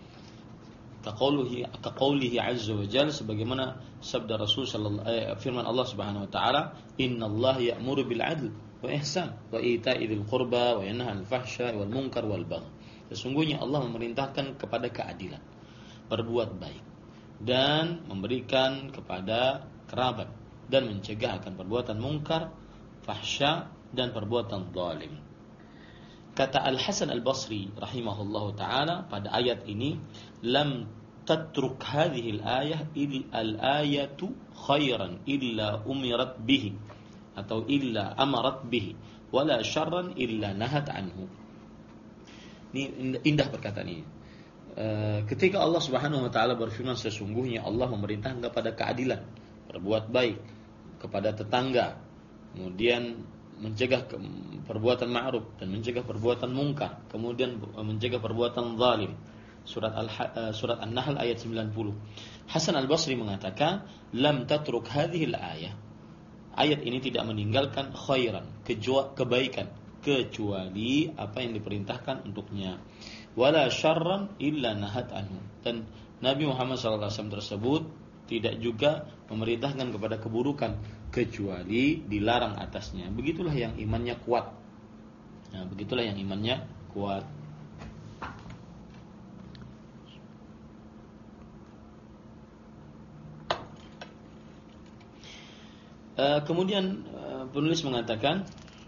Kaqaulihi azza wa jalla, sebagaimana sabda Rasul firman Allah Subhanahu wa taala, innallaha ya'muru bil 'adl wa ihsan wa ita'i dzil qurba wa yanha 'anil fahsya'i wal munkar wal baghi. Sesungguhnya Allah memerintahkan kepada keadilan, berbuat baik, dan memberikan kepada kerabat, dan mencegah akan perbuatan mungkar, fahsya, dan perbuatan zalim. Kata Al-Hasan Al-Basri rahimahullahu ta'ala pada ayat ini, lam tatruk hadhihi al-ayah al-ayatu khairan illa umirat bihi, atau illa amarat bihi, wala syarran illa nahat anhu. Ini indah perkataan ini. Ketika Allah Subhanahu wa taala berfirman, sesungguhnya Allah memerintahkan kepada keadilan, berbuat baik kepada tetangga, kemudian mencegah perbuatan ma'ruf dan mencegah perbuatan mungkar, kemudian mencegah perbuatan zalim. Surat An-Nahl ayat 90. Hasan Al-Basri mengatakan, lam tatruk hadhihi al-ayah, ayat ini tidak meninggalkan khairan, kebaikan, kecuali apa yang diperintahkan untuknya, wala syarran illa nahat anhu, dan Nabi Muhammad SAW tersebut tidak juga memerintahkan kepada keburukan kecuali dilarang atasnya. Begitulah yang imannya kuat. Nah, begitulah yang imannya kuat. Kemudian penulis mengatakan,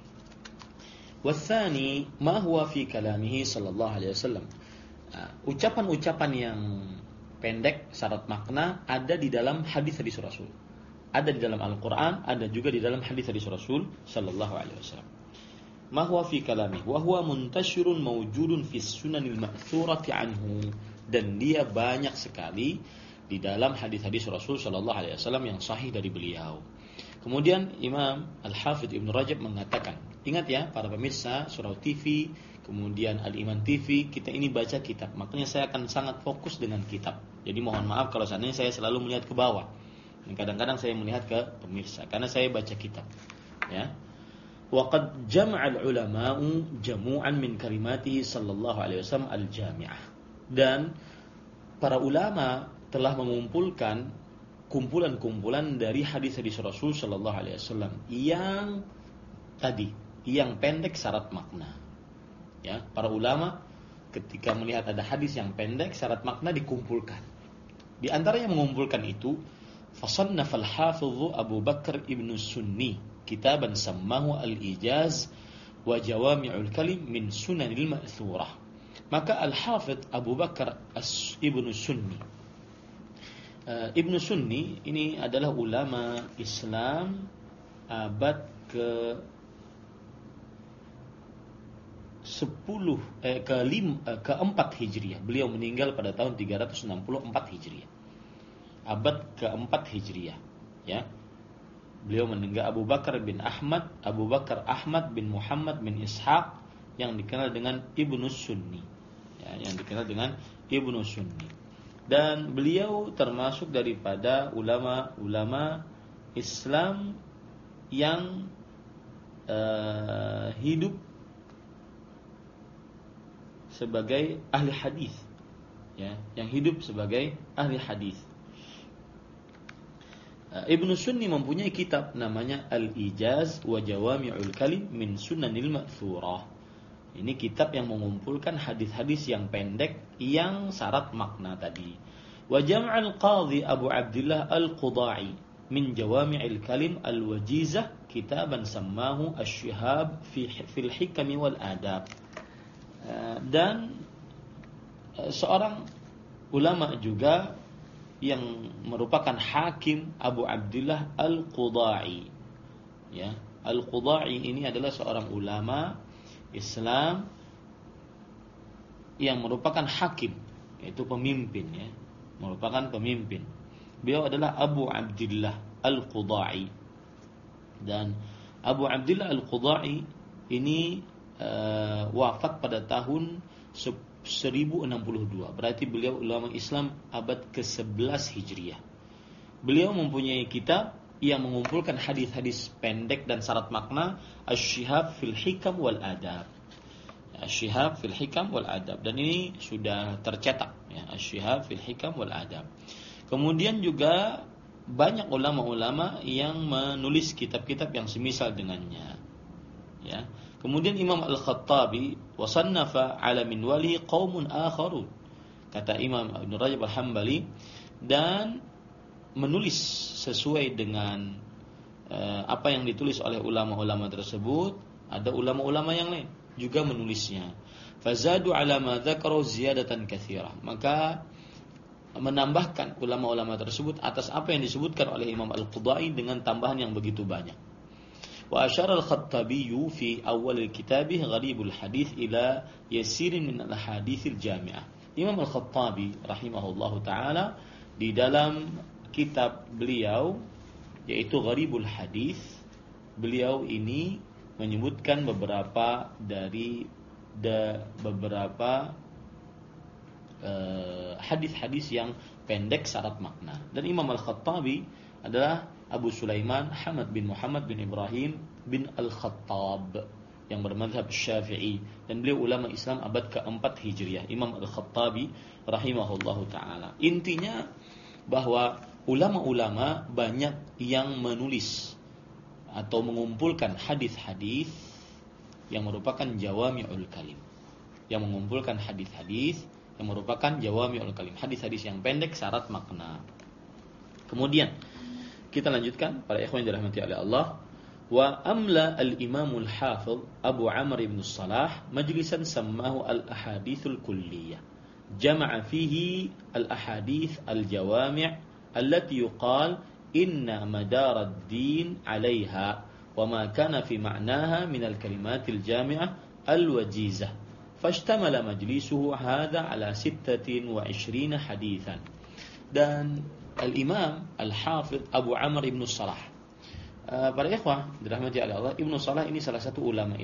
"Watsani ma huwa fi kalamihi sallallahu alaihi wasallam." Ucapan-ucapan yang pendek syarat makna ada di dalam hadis-hadis Rasul. Ada di dalam Al-Qur'an, ada juga di dalam hadis-hadis Rasul sallallahu alaihi wasallam. Ma huwa fi kalamihi wa huwa muntashirun mawjudun fi sunanil ma'thurati anhu, dan dia banyak sekali di dalam hadis-hadis Rasul sallallahu alaihi wasallam yang sahih dari beliau. Kemudian Imam Al-Hafidh Ibn Rajab mengatakan, ingat ya para pemirsa Surau TV, kemudian Al-Iman TV, kita ini baca kitab, makanya saya akan sangat fokus dengan kitab. Jadi mohon maaf kalau seandainya saya selalu melihat ke bawah. Dan kadang-kadang saya melihat ke pemirsa karena saya baca kitab. Ya. Wa qad jama'al ulama'u jamu'an min kalimatihi sallallahu alaihi wasallam al-jami'ah. Dan para ulama telah mengumpulkan kumpulan-kumpulan dari hadis-hadis Rasul sallallahu alaihi wasallam yang pendek syarat makna. Ya, para ulama ketika melihat ada hadis yang pendek syarat makna dikumpulkan. Di antara yang mengumpulkan itu, fasannaf al-Hafidh Abu Bakar Ibn Sunni kitaban sammahu al-Ijaz wa Jawami'ul Kalim min Sunanil Ma'thurah. Maka Al-Hafidh Abu Bakar Ibn Sunni, Ibnu Sunni ini adalah ulama Islam abad ke-4 Hijriah. Beliau meninggal pada tahun 364 Hijriah. Abad ke-4 Hijriah, ya. Beliau meninggal Abu Bakar Ahmad bin Muhammad bin Ishaq yang dikenal dengan Ibnu Sunni. Ya, yang dikenal dengan Ibnu Sunni. Dan beliau termasuk daripada ulama-ulama Islam yang hidup sebagai ahli hadis, ya, yang hidup sebagai ahli hadis. Ibnu Sunni mempunyai kitab namanya Al-Ijaz wa Jawami'ul Kalim min Sunanil Ma'thurah. Ini kitab yang mengumpulkan hadis-hadis yang pendek yang syarat makna tadi. Wa jam'al Qadhi Abu Abdullah Al-Qudai min Jawami'il Kalim Al-Wajizah kitaban sammahu Asy-Syihab fil Hikam wal Adab. Dan seorang ulama juga yang merupakan hakim Abu Abdullah Al-Qudai. Ya, Al-Qudai ini adalah seorang ulama Islam yang merupakan hakim, yaitu pemimpin, ya, merupakan pemimpin. Beliau adalah Abu Abdullah Al-Qudai. Dan Abu Abdullah Al-Qudai ini wafat pada tahun 1062. Berarti beliau ulama Islam abad ke-11 Hijriah. Beliau mempunyai kitab yang mengumpulkan hadis-hadis pendek dan syarat makna, Asy-Syihab fil Hikam wal Adab. Asy-Syihab fil Hikam wal Adab, dan ini sudah tercetak, ya, Asy-Syihab fil Hikam wal Adab. Kemudian juga banyak ulama-ulama yang menulis kitab-kitab yang semisal dengannya, ya. Kemudian Imam Al-Khattabi wasannafa ala minwalihi qaumun akharun, kata Imam Ibn Rajab Al-Hambali, dan menulis sesuai dengan apa yang ditulis oleh ulama-ulama tersebut. Ada ulama-ulama yang lain juga menulisnya. Fazadu ala ma dzakaru ziyadatan katsirah. Maka menambahkan ulama-ulama tersebut atas apa yang disebutkan oleh Imam Al-Qudai dengan tambahan yang begitu banyak. Wa asyara al-Khattabi fi awal al-kitabih gharibul hadits ila yasirin min al-haditsil jami'ah. Imam Al-Khattabi rahimahullahu taala di dalam kitab beliau yaitu Gharibul Hadis, beliau ini menyebutkan beberapa hadis-hadis yang pendek syarat makna. Dan Imam Al-Khattabi adalah Abu Sulaiman Hamad bin Muhammad bin Ibrahim bin Al-Khattab yang bermadzhab Syafi'i, dan beliau ulama Islam abad ke-4 Hijriah, Imam Al-Khattabi rahimahullahu taala. Intinya bahwa ulama-ulama banyak yang menulis atau mengumpulkan hadis-hadis yang merupakan jawami'ul kalim. Yang mengumpulkan hadis-hadis yang merupakan jawami'ul kalim, hadis-hadis yang pendek syarat makna. Kemudian kita lanjutkan para ikhwan yang dirahmati oleh Allah. Wa amla al-Imam al-Hafidh Abu Amr ibn Salah majlisan sammahu al-ahadithul kulliyah. Jama'a fihi al-ahadith al-jawami' allati yuqal inna madar ad-din 'alayha wa ma kana fi ma'naha min al-kalimat al-jami'ah al-wajizah. Fashtamala majlisuhu hadha ala 26 hadithan. Dan Al-Imam Al-Hafidh Abu Amr ibn Salah, para ikhwah dirahmati oleh Allah, Ibnu Salah ini salah satu ulama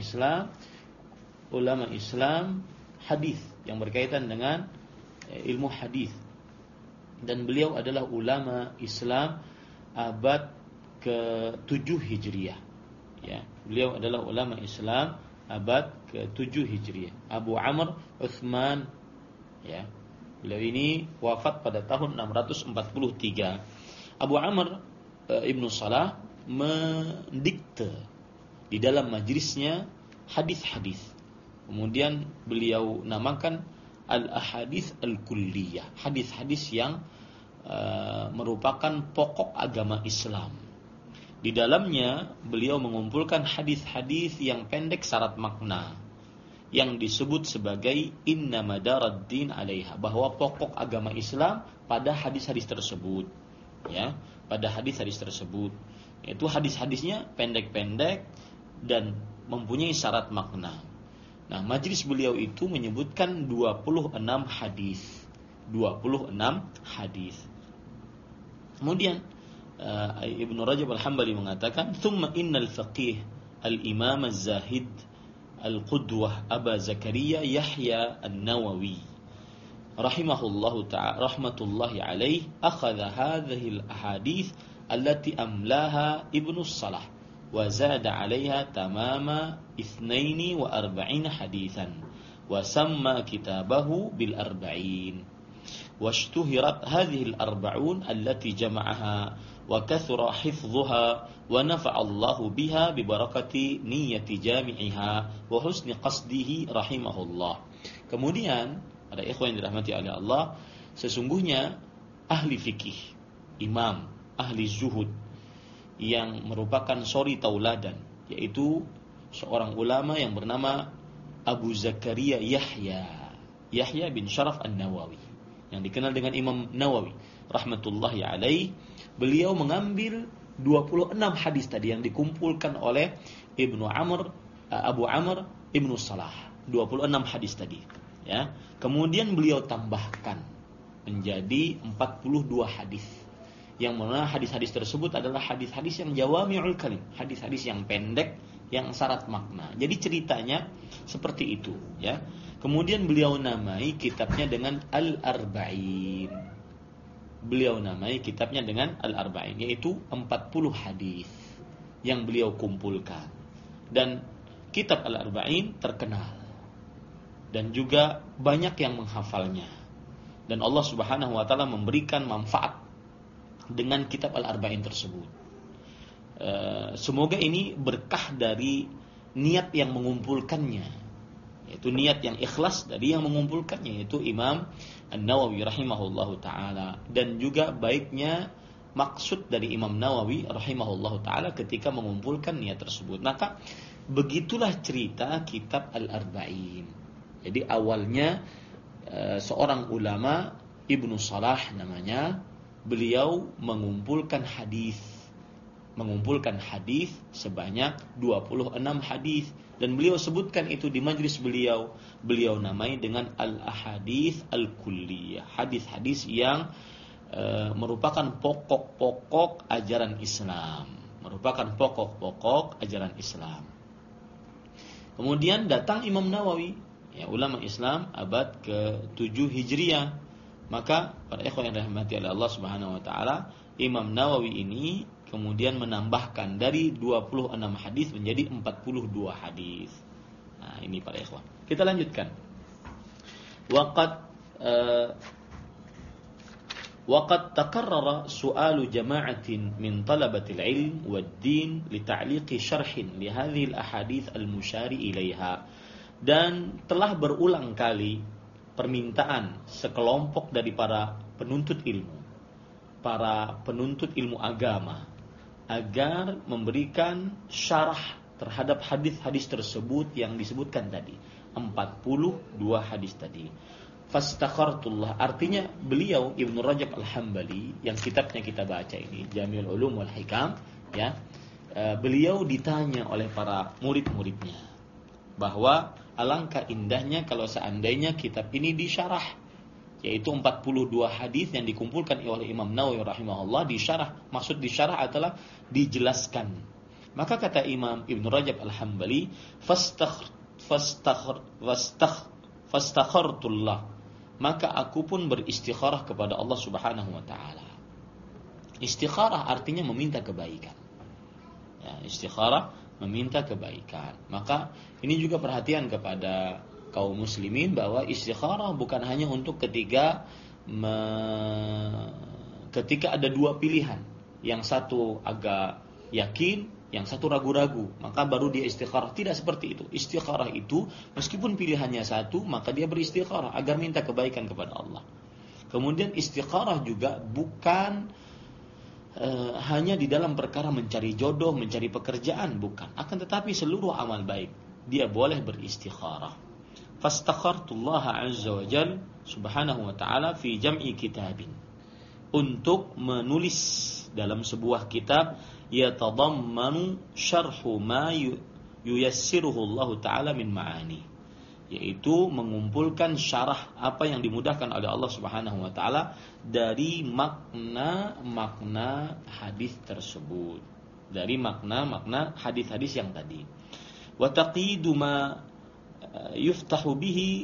Islam hadis yang berkaitan dengan ilmu hadis, dan beliau adalah ulama Islam abad ke-7 Hijriah. Ya, beliau adalah ulama Islam abad ke-7 Hijriah. Abu Amr Utsman, ya. Beliau ini wafat pada tahun 643. Abu Amr ibn Salah mendikte di dalam majlisnya hadis-hadis. Kemudian beliau namakan al-ahadits al-kulliyah, hadis-hadis yang merupakan pokok agama Islam. Di dalamnya beliau mengumpulkan hadis-hadis yang pendek syarat makna, yang disebut sebagai inna madaraddin 'alaiha, bahwa pokok agama Islam pada hadis-hadis tersebut, ya, pada hadis-hadis tersebut. Itu hadis-hadisnya pendek-pendek dan mempunyai syarat makna. Nah, majelis beliau itu menyebutkan 26 hadis. 26 hadis. Kemudian Ibnu Rajab Al-Hambali mengatakan, "Tsumma innal faqih al-imam az-zahid al-qudwah Aba Zakaria Yahya an-Nawawi rahimahullahu ta'ala rahmatullahi alaih akhadha hadhihi al-ahadith allati amlaha Ibnu Salah wa zada 'alayha tamama 42 hadithan wa samma kitabahu bil arba'in واشتهرت هذه الأربعون التي جمعها وكثر حفظها ونفع الله بها ببركة نية جامعها وحسن قصده رحمه الله. Kemudian ada ikhwan yang dirahmati oleh Allah, sesungguhnya ahli fikih, imam, ahli zuhud yang merupakan suri tauladan, yaitu seorang ulama yang bernama Abu Zakaria Yahya bin Sharaf An-Nawawi, yang dikenal dengan Imam Nawawi rahmatullahi alaih. Beliau mengambil 26 hadis tadi yang dikumpulkan oleh Abu Amr Ibnu Salah, 26 hadis tadi, ya. Kemudian beliau tambahkan menjadi 42 hadis, yang mana hadis-hadis tersebut adalah hadis-hadis yang jawami'ul kalim, hadis-hadis yang pendek yang syarat makna. Jadi ceritanya seperti itu, ya. Kemudian beliau namai kitabnya dengan Al-Arba'in. Beliau namai kitabnya dengan Al-Arba'in, yaitu 40 hadis yang beliau kumpulkan. Dan kitab Al-Arba'in terkenal dan juga banyak yang menghafalnya. Dan Allah Subhanahu wa taala memberikan manfaat dengan kitab Al-Arba'in tersebut. Semoga ini berkah dari niat yang mengumpulkannya, yaitu niat yang ikhlas dari yang mengumpulkannya, yaitu Imam An-Nawawi rahimahullahu ta'ala. Dan juga baiknya maksud dari Imam Nawawi rahimahullahu ta'ala ketika mengumpulkan niat tersebut. Maka begitulah cerita kitab Al-Arba'in. Jadi awalnya seorang ulama, Ibnu Salah namanya, beliau mengumpulkan hadis sebanyak 26 hadis, dan beliau sebutkan itu di majlis beliau namai dengan al-ahadits al-kulliyah, hadis-hadis yang merupakan pokok-pokok ajaran Islam, Kemudian datang Imam Nawawi, ya, ulama Islam abad ke-7 Hijriah. Maka para ikhwan yang dirahmati oleh Allah Subhanahu wa taala, Imam Nawawi ini kemudian menambahkan dari 26 hadis menjadi 42 hadis. Nah, ini para ikhwan. Kita lanjutkan. Waqad وقد تكرر سؤال جماعة من طلبة العلم والدين لتعليق شرح لهذه الأحاديث المشار إليها. Dan telah berulang kali permintaan sekelompok dari para penuntut ilmu agama agar memberikan syarah terhadap hadis-hadis tersebut yang disebutkan tadi, 42 hadis tadi. Fastakhartullah, artinya beliau Ibnu Rajab Al-Hambali yang kitabnya kita baca ini, Jami'ul Ulum wal Hikam, ya, beliau ditanya oleh para murid-muridnya bahwa alangkah indahnya kalau seandainya kitab ini disyarah, yaitu 42 hadis yang dikumpulkan oleh Imam Nawawi rahimahullah, disyarah. Maksud disyarah adalah dijelaskan. Maka kata Imam Ibnu Rajab Al-Hambali, fastakhartullah, maka aku pun beristikharah kepada Allah Subhanahu wa taala. Istikharah artinya meminta kebaikan. Ya, istikharah meminta kebaikan. Maka ini juga perhatian kepada kaum muslimin bahwa istikharah bukan hanya untuk ketika ada dua pilihan, yang satu agak yakin, yang satu ragu-ragu, maka baru dia istikharah. Tidak seperti itu. Istikharah itu meskipun pilihannya satu, maka dia beristikharah agar minta kebaikan kepada Allah. Kemudian istikharah juga bukan hanya di dalam perkara mencari jodoh, mencari pekerjaan, bukan. Akan tetapi seluruh amal baik dia boleh beristikharah. Fastakhartullaha azza wa jal subhanahu wa ta'ala fi jam'i kitabin, untuk menulis dalam sebuah kitab yatadammanu syarhu ma yuyassiruhu Allah Ta'ala min ma'ani, yaitu mengumpulkan syarah apa yang dimudahkan oleh Allah Subhanahu wa taala dari makna-makna hadis tersebut, dari makna-makna hadis-hadis yang tadi. Wa taqidu ma yaftahu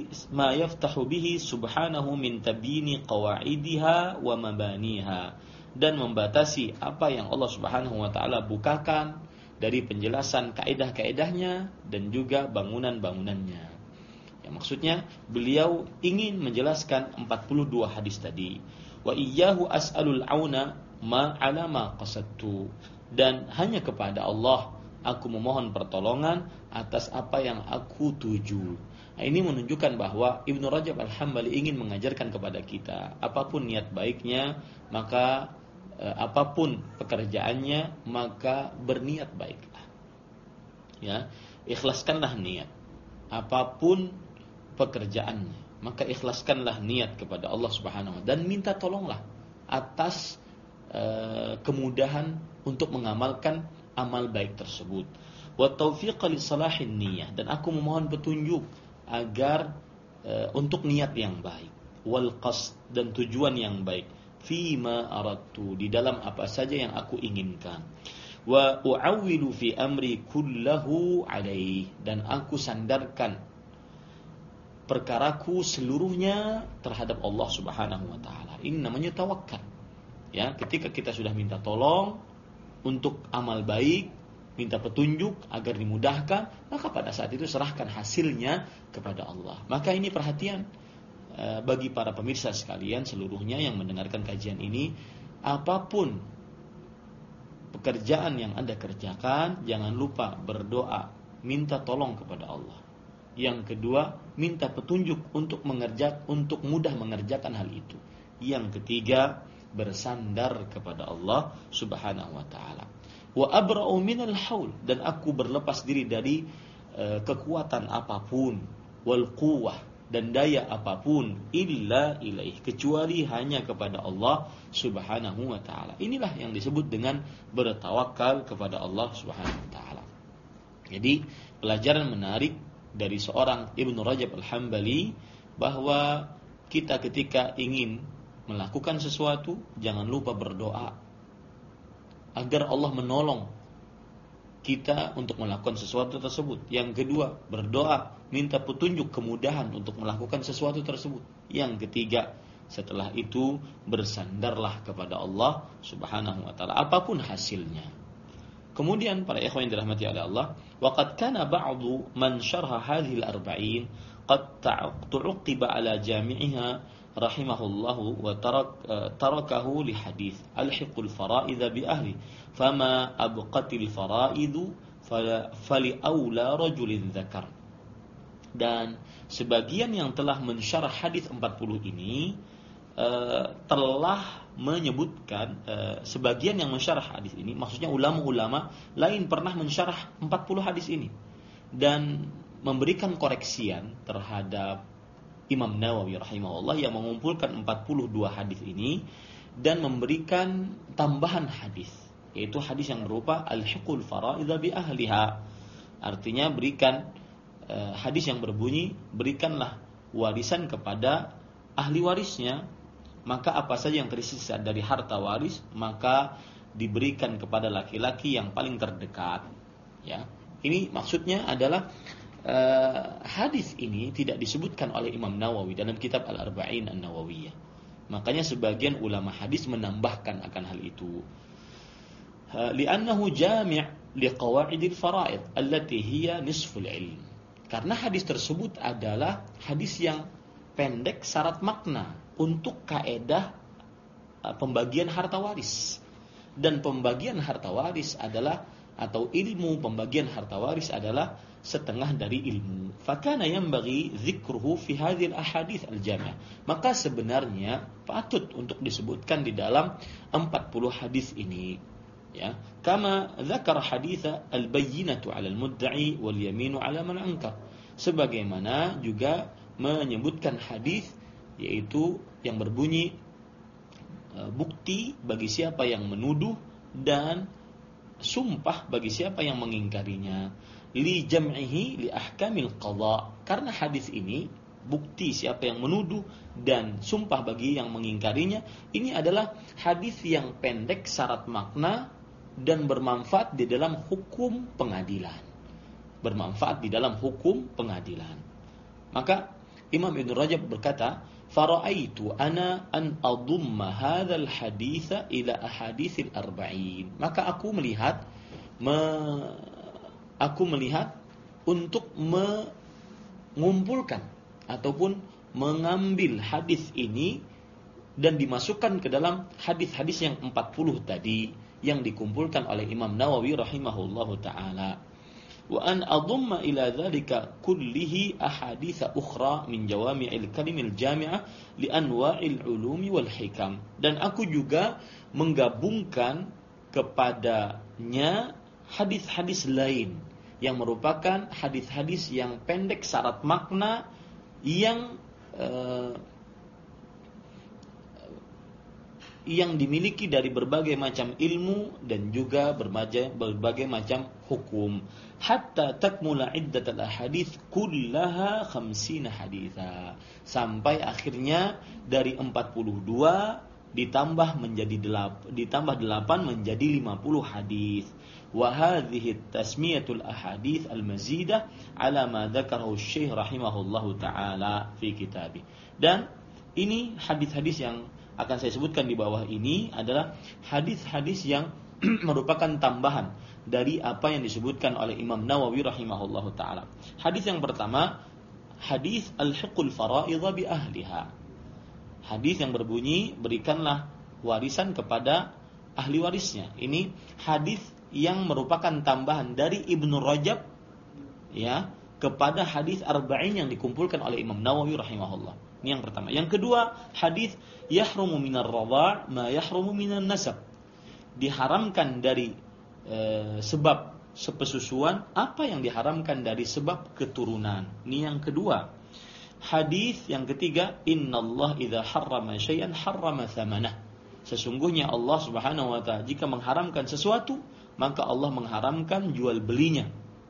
bihi subhanahu min tabini qawaidiha wa mabaniha, dan membatasi apa yang Allah Subhanahu wa taala bukakan dari penjelasan kaidah-kaidahnya dan juga bangunan-bangunannya. Ya, maksudnya beliau ingin menjelaskan 42 hadis tadi. Wa iyyahu as'alul auna ma ala ma qasadtu, dan hanya kepada Allah aku memohon pertolongan atas apa yang aku tuju. Nah, ini menunjukkan bahwa Ibnu Rajab Al-Hambali ingin mengajarkan kepada kita, apapun niat baiknya, maka apapun pekerjaannya, maka berniat baiklah. Ya, ikhlaskanlah niat. Apapun pekerjaannya, maka ikhlaskanlah niat kepada Allah Subhanahu wa taala dan minta tolonglah atas kemudahan untuk mengamalkan amal baik tersebut. Wa taufiqa li salahin niyyah, dan aku memohon petunjuk agar untuk niat yang baik, wal qasd, dan tujuan yang baik, fima aradtu, di dalam apa saja yang aku inginkan. Wa u'awwilu fi amri kullahu alaih, dan aku sandarkan perkaraku seluruhnya terhadap Allah Subhanahu wa taala. Ini namanya tawakal. Ya, ketika kita sudah minta tolong untuk amal baik, minta petunjuk agar dimudahkan, maka pada saat itu serahkan hasilnya kepada Allah. Maka ini perhatian bagi para pemirsa sekalian seluruhnya yang mendengarkan kajian ini, apapun pekerjaan yang Anda kerjakan, jangan lupa berdoa, minta tolong kepada Allah. Yang kedua, minta petunjuk untuk mudah mengerjakan hal itu. Yang ketiga, bersandar kepada Allah Subhanahu wa taala. Wa abra'u minal haul, dan aku berlepas diri dari kekuatan apapun, wal quwwah, dan daya apapun, illa ilaih, kecuali hanya kepada Allah Subhanahu wa taala. Inilah yang disebut dengan bertawakal kepada Allah Subhanahu wa taala. Jadi, pelajaran menarik dari seorang Ibnu Rajab Al-Hambali bahwa kita ketika ingin melakukan sesuatu, jangan lupa berdoa agar Allah menolong kita untuk melakukan sesuatu tersebut. Yang kedua, berdoa minta petunjuk, kemudahan untuk melakukan sesuatu tersebut. Yang ketiga, setelah itu bersandarlah kepada Allah Subhanahu wa taala apapun hasilnya. Kemudian para ikhwan yang dirahmati oleh Allah, waqad kana ba'du man syarha hadhihi al-arba'in qad tu'qiba ala jami'iha rahimahullahu wa tarakahu li hadits alhiqul faraidha bi ahli fama abqatil faraidu fali aula rajulin dzakar. Dan sebagian yang telah mensyarah hadis 40 ini telah menyebutkan sebagian yang mensyarah hadis ini, maksudnya ulama-ulama lain pernah mensyarah 40 hadis ini dan memberikan koreksian terhadap Imam Nawawi rahimahullah yang mengumpulkan 42 hadis ini dan memberikan tambahan hadis, yaitu hadis yang berupa al-hiqul faraidha bi ahliha. Artinya berikan hadis yang berbunyi berikanlah warisan kepada ahli warisnya, maka apa saja yang tersisa dari harta waris maka diberikan kepada laki-laki yang paling terdekat. Ya, ini maksudnya adalah hadis ini tidak disebutkan oleh Imam Nawawi dalam kitab Al-Arba'in An-Nawawiyah. Makanya sebagian ulama hadis menambahkan akan hal itu. Li'annahu jami' liqawa'idil faraid allati hiya nisful ilm. Karena hadis tersebut adalah hadis yang pendek syarat makna untuk kaedah pembagian harta waris. Dan pembagian harta waris adalah, atau ilmu pembagian harta waris adalah setengah dari ilmu. Fakana yanbaghi dzikruhu fi hadhil ahadits al-jami'ah. Maka sebenarnya patut untuk disebutkan di dalam 40 hadis ini. Ya, kama dzakara haditsa al-bayyinatu 'ala al-mudda'i wal yaminu 'ala man ankar. Sebagaimana juga menyebutkan hadis yaitu yang berbunyi bukti bagi siapa yang menuduh dan sumpah bagi siapa yang mengingkarinya. Li jam'ihi li ahkamil qadha. Karena hadis ini bukti siapa yang menuduh dan sumpah bagi yang mengingkarinya, ini adalah hadis yang pendek syarat makna dan bermanfaat di dalam hukum pengadilan. Bermanfaat di dalam hukum pengadilan. Maka Imam Ibn Rajab berkata, fara'aitu ana an adumma hadzal haditsa ila ahaditsil arba'in. Maka aku melihat untuk mengumpulkan ataupun mengambil hadis ini dan dimasukkan ke dalam hadis-hadis yang 40 tadi yang dikumpulkan oleh Imam Nawawi rahimahullahu taala. Wa an adumma ila dzalika kullihi ahadits ukhra min jawami'il kalimil jami'ah li anwa'il ulumi wal hikam. Dan aku juga menggabungkan kepadanya hadis-hadis lain yang merupakan hadis-hadis yang pendek syarat makna yang dimiliki dari berbagai macam ilmu dan juga berbagai macam hukum, hatta takmula iddatul ahadits kullaha 50 haditsa, sampai akhirnya dari 42 ditambah 8 menjadi 50 hadis. Wa hadhihi tasmiyatul ahadits al-mazidah ala ma dzakarahu Syekh rahimahullahu taala fi kitabih. Dan ini hadis-hadis yang akan saya sebutkan di bawah ini adalah hadis-hadis yang merupakan tambahan dari apa yang disebutkan oleh Imam Nawawi rahimahullahu taala. Hadis yang pertama, hadis al-hiqul faraidha bi ahliha. Hadis yang berbunyi berikanlah warisan kepada ahli warisnya. Ini hadis yang merupakan tambahan dari Ibnu Rajab ya kepada hadis arba'in yang dikumpulkan oleh Imam Nawawi rahimahullah. Ini yang pertama. Yang kedua, hadis yahrumu minar radha' ma yahrumu minan nasab. Diharamkan dari sebab sepesusuan apa yang diharamkan dari sebab keturunan. Ini yang kedua. Hadis yang ketiga, innallah idza harrama syai'an harrama thamanah. Sesungguhnya Allah Subhanahu wa taala jika mengharamkan sesuatu, maka Allah mengharamkan jual belinya.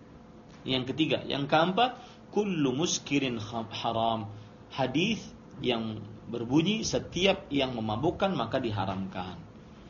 Yang ketiga, yang keempat, kullu muskirin haram. Hadis yang berbunyi setiap yang memabukkan maka diharamkan.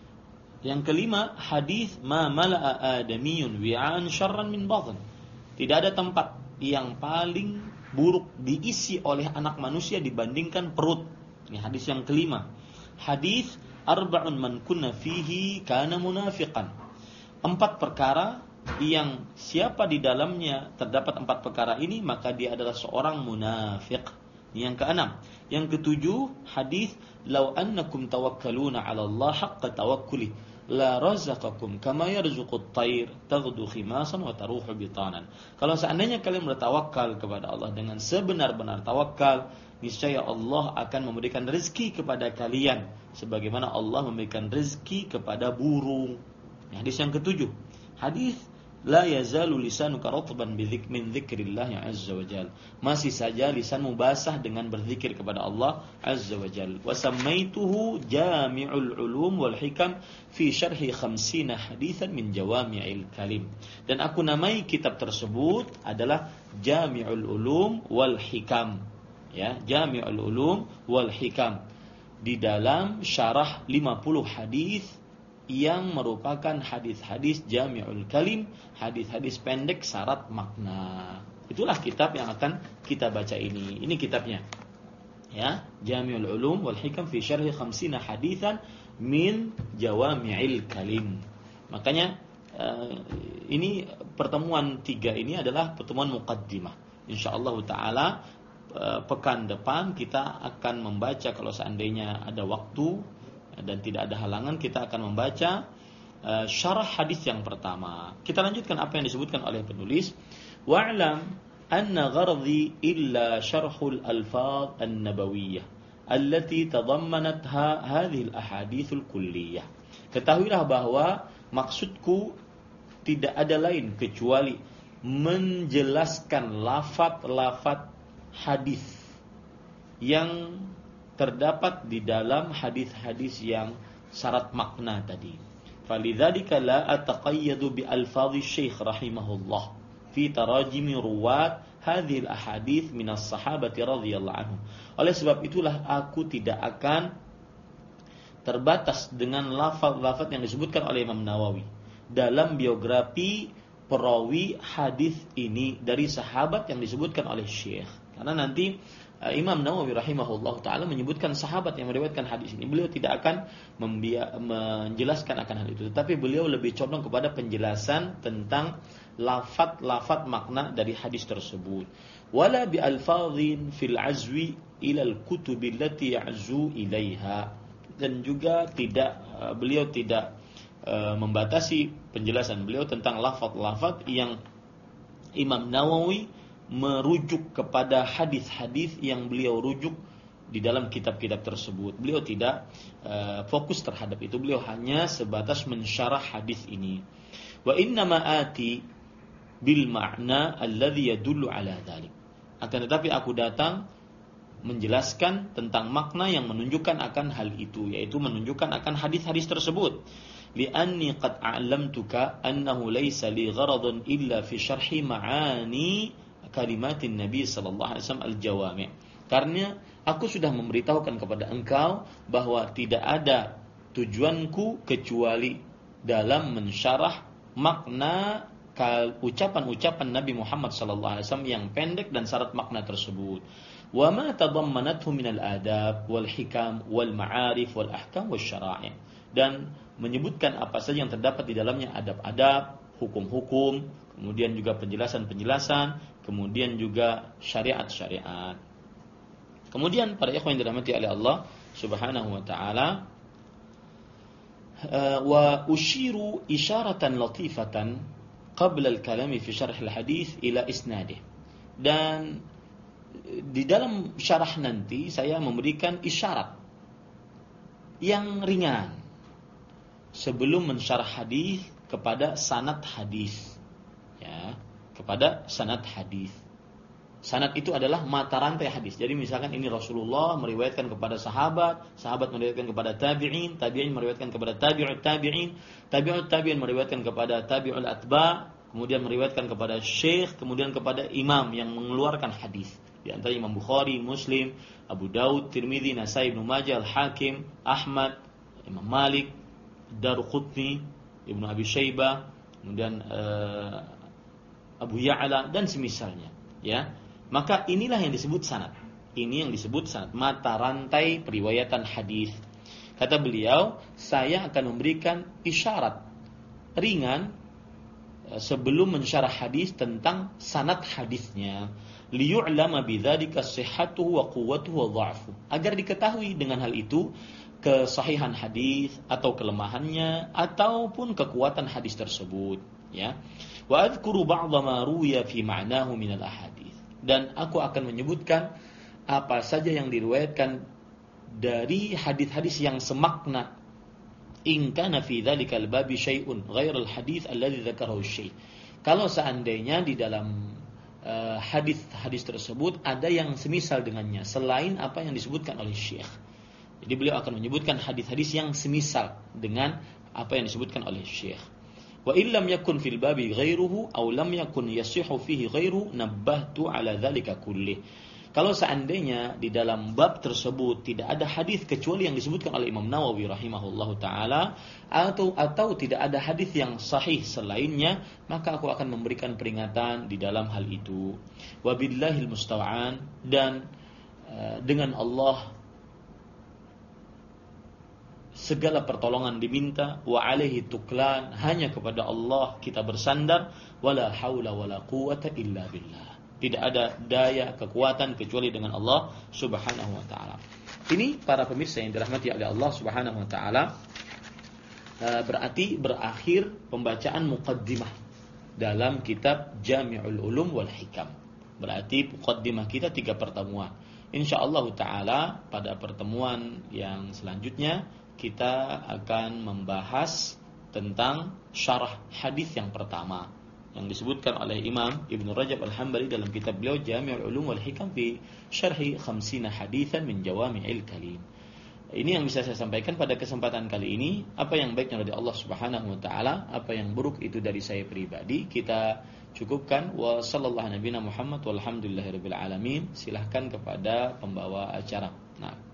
Yang kelima, hadis ma mala'a adamiyun wi'an syarran min batn. Tidak ada tempat yang paling buruk diisi oleh anak manusia dibandingkan perut. Ini hadis yang kelima. Hadis arba'un man kunna fihi kana munafiqan. 4 perkara yang siapa di dalamnya terdapat 4 perkara ini maka dia adalah seorang munafik. Yang keenam, Yang ketujuh, hadis "Lau annakum tawakkaluna 'ala Allah haqqa tawakkuli la razaqakum kama yarzuqut tayr taghdu khimasan wa taruhu bitanan." Kalau seandainya kalian bertawakal kepada Allah dengan sebenar-benar tawakal, niscaya Allah akan memberikan rezeki kepada kalian sebagaimana Allah memberikan rezeki kepada burung. Hadis yang ketujuh, hadis la yazalu lisanuka ratban min dzikrillah azza wa jalla. Masih saja lisanmu basah dengan berzikir kepada Allah azza wa jalla. Wa sammaituhu jami'ul ulum wal hikam fi syarhi 50 haditsan min jawami'il kalim. Dan aku namai kitab tersebut adalah Jami'ul Ulum wal Hikam. Ya, Jami'ul Ulum wal Hikam. Di dalam syarah 50 hadis yang merupakan hadis-hadis Jami'ul Kalim, hadis-hadis pendek syarat makna. Itulah kitab yang akan kita baca ini. Ini kitabnya. Ya, Jami'ul Ulum wal Hikam fi syarhi 50 haditsan min jawami'il kalim. Makanya ini pertemuan 3 ini adalah pertemuan muqaddimah. Insyaallah taala pekan depan kita akan membaca, kalau seandainya ada waktu dan tidak ada halangan, kita akan membaca syarah hadis yang pertama. Kita lanjutkan apa yang disebutkan oleh penulis. Wa'lam anna ghardi illa syarhul alfaz an-nabawiyyah allati tadammanatha hadhihi al-ahadits al-kulliyah. Ketahuilah bahwa maksudku tidak ada lain kecuali menjelaskan lafaz-lafaz hadis yang terdapat di dalam hadis-hadis yang syarat makna tadi. Falidzalika la ataqayyadu bi alfadhi Syekh rahimahullah fi tarajimi ruwat hadhil ahadits min as-sahabati radhiyallahu anhum. Oleh sebab itulah aku tidak akan terbatas dengan lafaz-lafaz yang disebutkan oleh Imam Nawawi dalam biografi perawi hadis ini dari sahabat yang disebutkan oleh Syekh. Karena nanti Imam Nawawi rahimahullah ta'ala menyebutkan sahabat yang meriwayatkan hadis ini. Beliau tidak akan menjelaskan akan hal itu, tetapi beliau lebih condong kepada penjelasan tentang lafaz-lafaz makna dari hadis tersebut. Wala bi alfadhin fil azwi ila al-kutub allati ya'zu ilaiha. Dan juga beliau tidak membatasi penjelasan beliau tentang lafaz-lafaz yang Imam Nawawi merujuk kepada hadis-hadis yang beliau rujuk di dalam kitab-kitab tersebut. Beliau tidak fokus terhadap itu. Beliau hanya sebatas mensyarah hadis ini. Wa innama ati bil ma'na alladhi yadullu ala dhalik. Akan tetapi aku datang menjelaskan tentang makna yang menunjukkan akan hal itu, yaitu menunjukkan akan hadis-hadis tersebut. Li'anni qad a'lamtuka annahu laysa li gharadun illa fi syarhi ma'ani kalimatin Nabi sallallahu alaihi wasallam al-jawami'. Karena aku sudah memberitahukan kepada engkau bahwa tidak ada tujuanku kecuali dalam mensyarah makna ucapan-ucapan Nabi Muhammad sallallahu alaihi wasallam yang pendek dan syarat makna tersebut. Wa ma tadammanathu min al-adab wal hikam wal ma'arif wal ahkam wal syara'i'. Dan menyebutkan apa saja yang terdapat di dalamnya, adab-adab, hukum-hukum, kemudian juga penjelasan-penjelasan, kemudian juga syariat-syariat. Kemudian para ikhwan yang dirahmati oleh Allah Subhanahu wa taala, wa ushiru isyaratan latifatan qabla al-kalami fi syarh al-hadis ila isnadih. Dan di dalam syarah nanti saya memberikan isyarat yang ringan sebelum mensyarah hadis kepada sanad hadis. Ya, kepada sanad hadis. Sanad itu adalah mata rantai hadis. Jadi misalkan ini Rasulullah meriwayatkan kepada sahabat, sahabat meriwayatkan kepada tabi'in, tabi'in meriwayatkan kepada tabi'ut tabi'in, tabi'ut tabi'in meriwayatkan kepada tabi'ul atba', kemudian meriwayatkan kepada syekh, kemudian kepada imam yang mengeluarkan hadis. Di antara Imam Bukhari, Muslim, Abu Daud, Tirmidzi, Nasai, Ibnu Majah, Al-Hakim, Ahmad, Imam Malik, Daruqutni, Ibnu Abi Syaibah, kemudian Abu Ya'la dan semisalnya, ya. Maka inilah yang disebut sanad. Ini yang disebut sanad, mata rantai periwayatan hadis. Kata beliau, saya akan memberikan isyarat ringan sebelum mensyarah hadis tentang sanad hadisnya. liyu'lama bidzalika sihhatuhu wa quwwatuhu wa dha'fuhu, agar diketahui dengan hal itu kesahihan hadis atau kelemahannya ataupun kekuatan hadis tersebut, ya. Wa adhkuru ba'dha ma ruwiya fi ma'nahu min al-ahadits, dan aku akan menyebutkan apa saja yang diriwayatkan dari hadis-hadis yang semakna. In kana fi dzalikal babi syai'un ghairal hadits alladzi dzakarahu syekh. Kalau seandainya di dalam hadis-hadis tersebut ada yang semisal dengannya selain apa yang disebutkan oleh syekh. Jadi beliau akan menyebutkan hadis-hadis yang semisal dengan apa yang disebutkan oleh syekh. Wa illam yakun fil babi ghairuhu aw lam yakun yasihu fihi ghairu nabbahtu ala dzalika kullih. Kalau seandainya di dalam bab tersebut tidak ada hadis kecuali yang disebutkan oleh Imam Nawawi rahimahullahu taala, atau tidak ada hadis yang sahih selainnya, maka aku akan memberikan peringatan di dalam hal itu. Wabillahil musta'an, dan dengan Allah segala pertolongan diminta, wa alaihi tuklan, hanya kepada Allah kita bersandar, wala haula wala quwata illa billah. Tidak ada daya kekuatan kecuali dengan Allah Subhanahu wa taala. Ini para pemirsa yang dirahmati oleh Allah Subhanahu wa taala, berarti berakhir pembacaan muqaddimah dalam kitab Jami'ul Ulum wal Hikam. Berarti muqaddimah kita 3 pertemuan. Insyaallah taala pada pertemuan yang selanjutnya kita akan membahas tentang syarah hadis yang pertama yang disebutkan oleh Imam Ibnu Rajab Al-Hambali dalam kitab beliau Jami'ul Ulum wal Hikam fi syarhi 50 haditsan min jawami'il kalim. Ini yang bisa saya sampaikan pada kesempatan kali ini. Apa yang baiknya dari Allah Subhanahu wa taala, apa yang buruk itu dari saya pribadi. Kita cukupkan. Wa sallallahu nabiyana Muhammad walhamdulillahirabbil alamin. Silahkan kepada pembawa acara. Nah.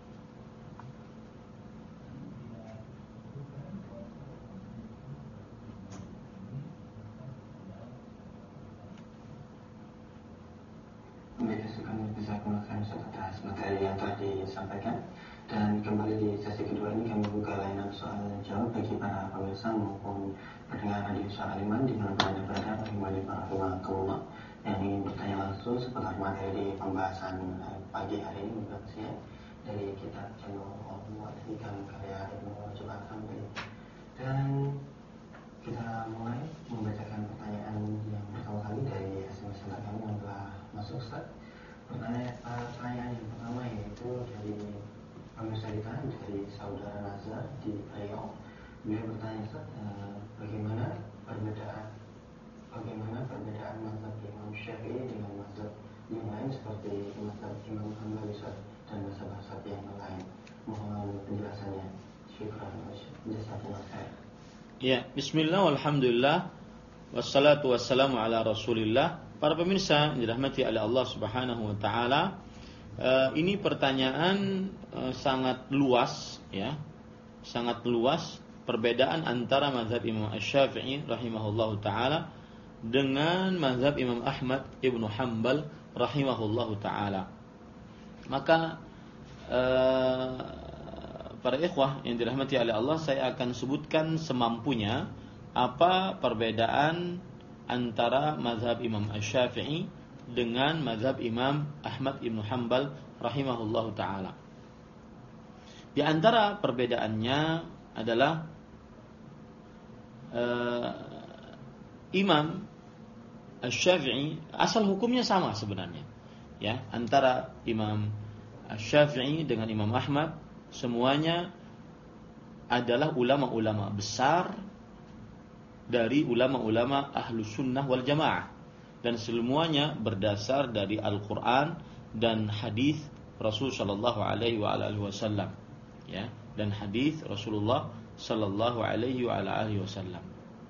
Kami bisa gunakan atas materi yang telah disampaikan, dan kembali di sesi kedua ini kami buka layanan soal jawab bagi para pemirsa maupun pendengar radio Suara Iman di mana Anda berada, bagaimana para ulama yang ingin bertanya langsung seputar materi pembahasan pagi hari ini dari kitab Jami'ul Hikam karya Ibnu Rajab Al-Hambali. Dan kita mulai membacakan pertanyaan yang pertama kali dari SMS kami yang telah masuk, Ustaz. Pertanyaan yang pertama yaitu dari pemirsa kita, dari saudara Nazar di Riau. Beliau bertanya, Ustaz, bagaimana perbedaan mazhab Imam Syafi'i dengan mazhab yang lain seperti mazhab Imam Hambali dan mazhab yang lain. Mohon penjelasannya. Syukran. Jazakallahu khair. Ya, bismillah walhamdulillah wassalatu wassalamu ala Rasulillah. Para pemirsa yang dirahmati oleh Allah Subhanahu wa taala, ini pertanyaan sangat luas, ya. Sangat luas perbedaan antara mazhab Imam Asy-Syafi'i rahimahullahu taala dengan mazhab Imam Ahmad Ibnu Hanbal rahimahullahu taala. Maka para ikhwah yang dirahmati oleh Allah, saya akan sebutkan semampunya apa perbedaan antara mazhab Imam Asy-Syafi'i dengan mazhab Imam Ahmad Ibnu Hanbal rahimahullahu taala. Di antara perbedaannya adalah Imam Asy-Syafi'i asal hukumnya sama sebenarnya, ya, antara Imam Asy-Syafi'i dengan Imam Ahmad semuanya adalah ulama-ulama besar dari ulama-ulama ahlu sunnah wal jamaah, dan semuanya berdasar dari Al-Quran dan hadis Rasul sallallahu alaihi wasallam, ya, dan hadis Rasulullah sallallahu alaihi wasallam.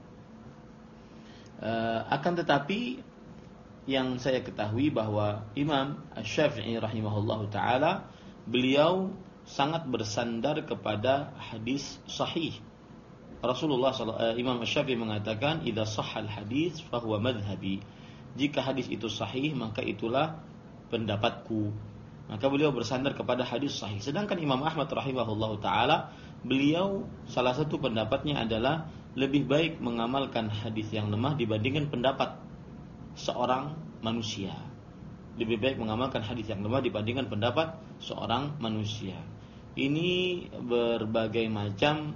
Akan tetapi yang saya ketahui bahwa Imam Asy-Syafi'i rahimahullahu taala, beliau sangat bersandar kepada hadis sahih. Imam Asy-Syafi'i mengatakan, "Idza shahhal hadits fa huwa madhhabi." Jika hadis itu sahih, maka itulah pendapatku. Maka beliau bersandar kepada hadis sahih. Sedangkan Imam Ahmad rahimahullahu taala, beliau salah satu pendapatnya adalah lebih baik mengamalkan hadis yang lemah dibandingkan pendapat seorang manusia. lebih baik mengamalkan hadis yang lemah dibandingkan pendapat seorang manusia. Ini berbagai macam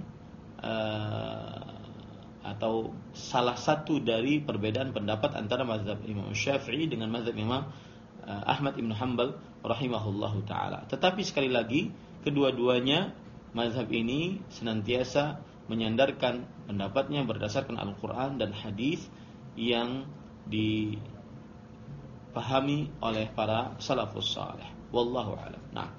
atau salah satu dari perbedaan pendapat antara mazhab Imam Syafi'i dengan mazhab Imam Ahmad ibn Hanbal rahimahullahu ta'ala. Tetapi sekali lagi, kedua-duanya mazhab ini senantiasa menyandarkan pendapatnya berdasarkan Al-Quran dan hadis yang dipahami oleh para salafus salih. Wallahu a'lam. Nah.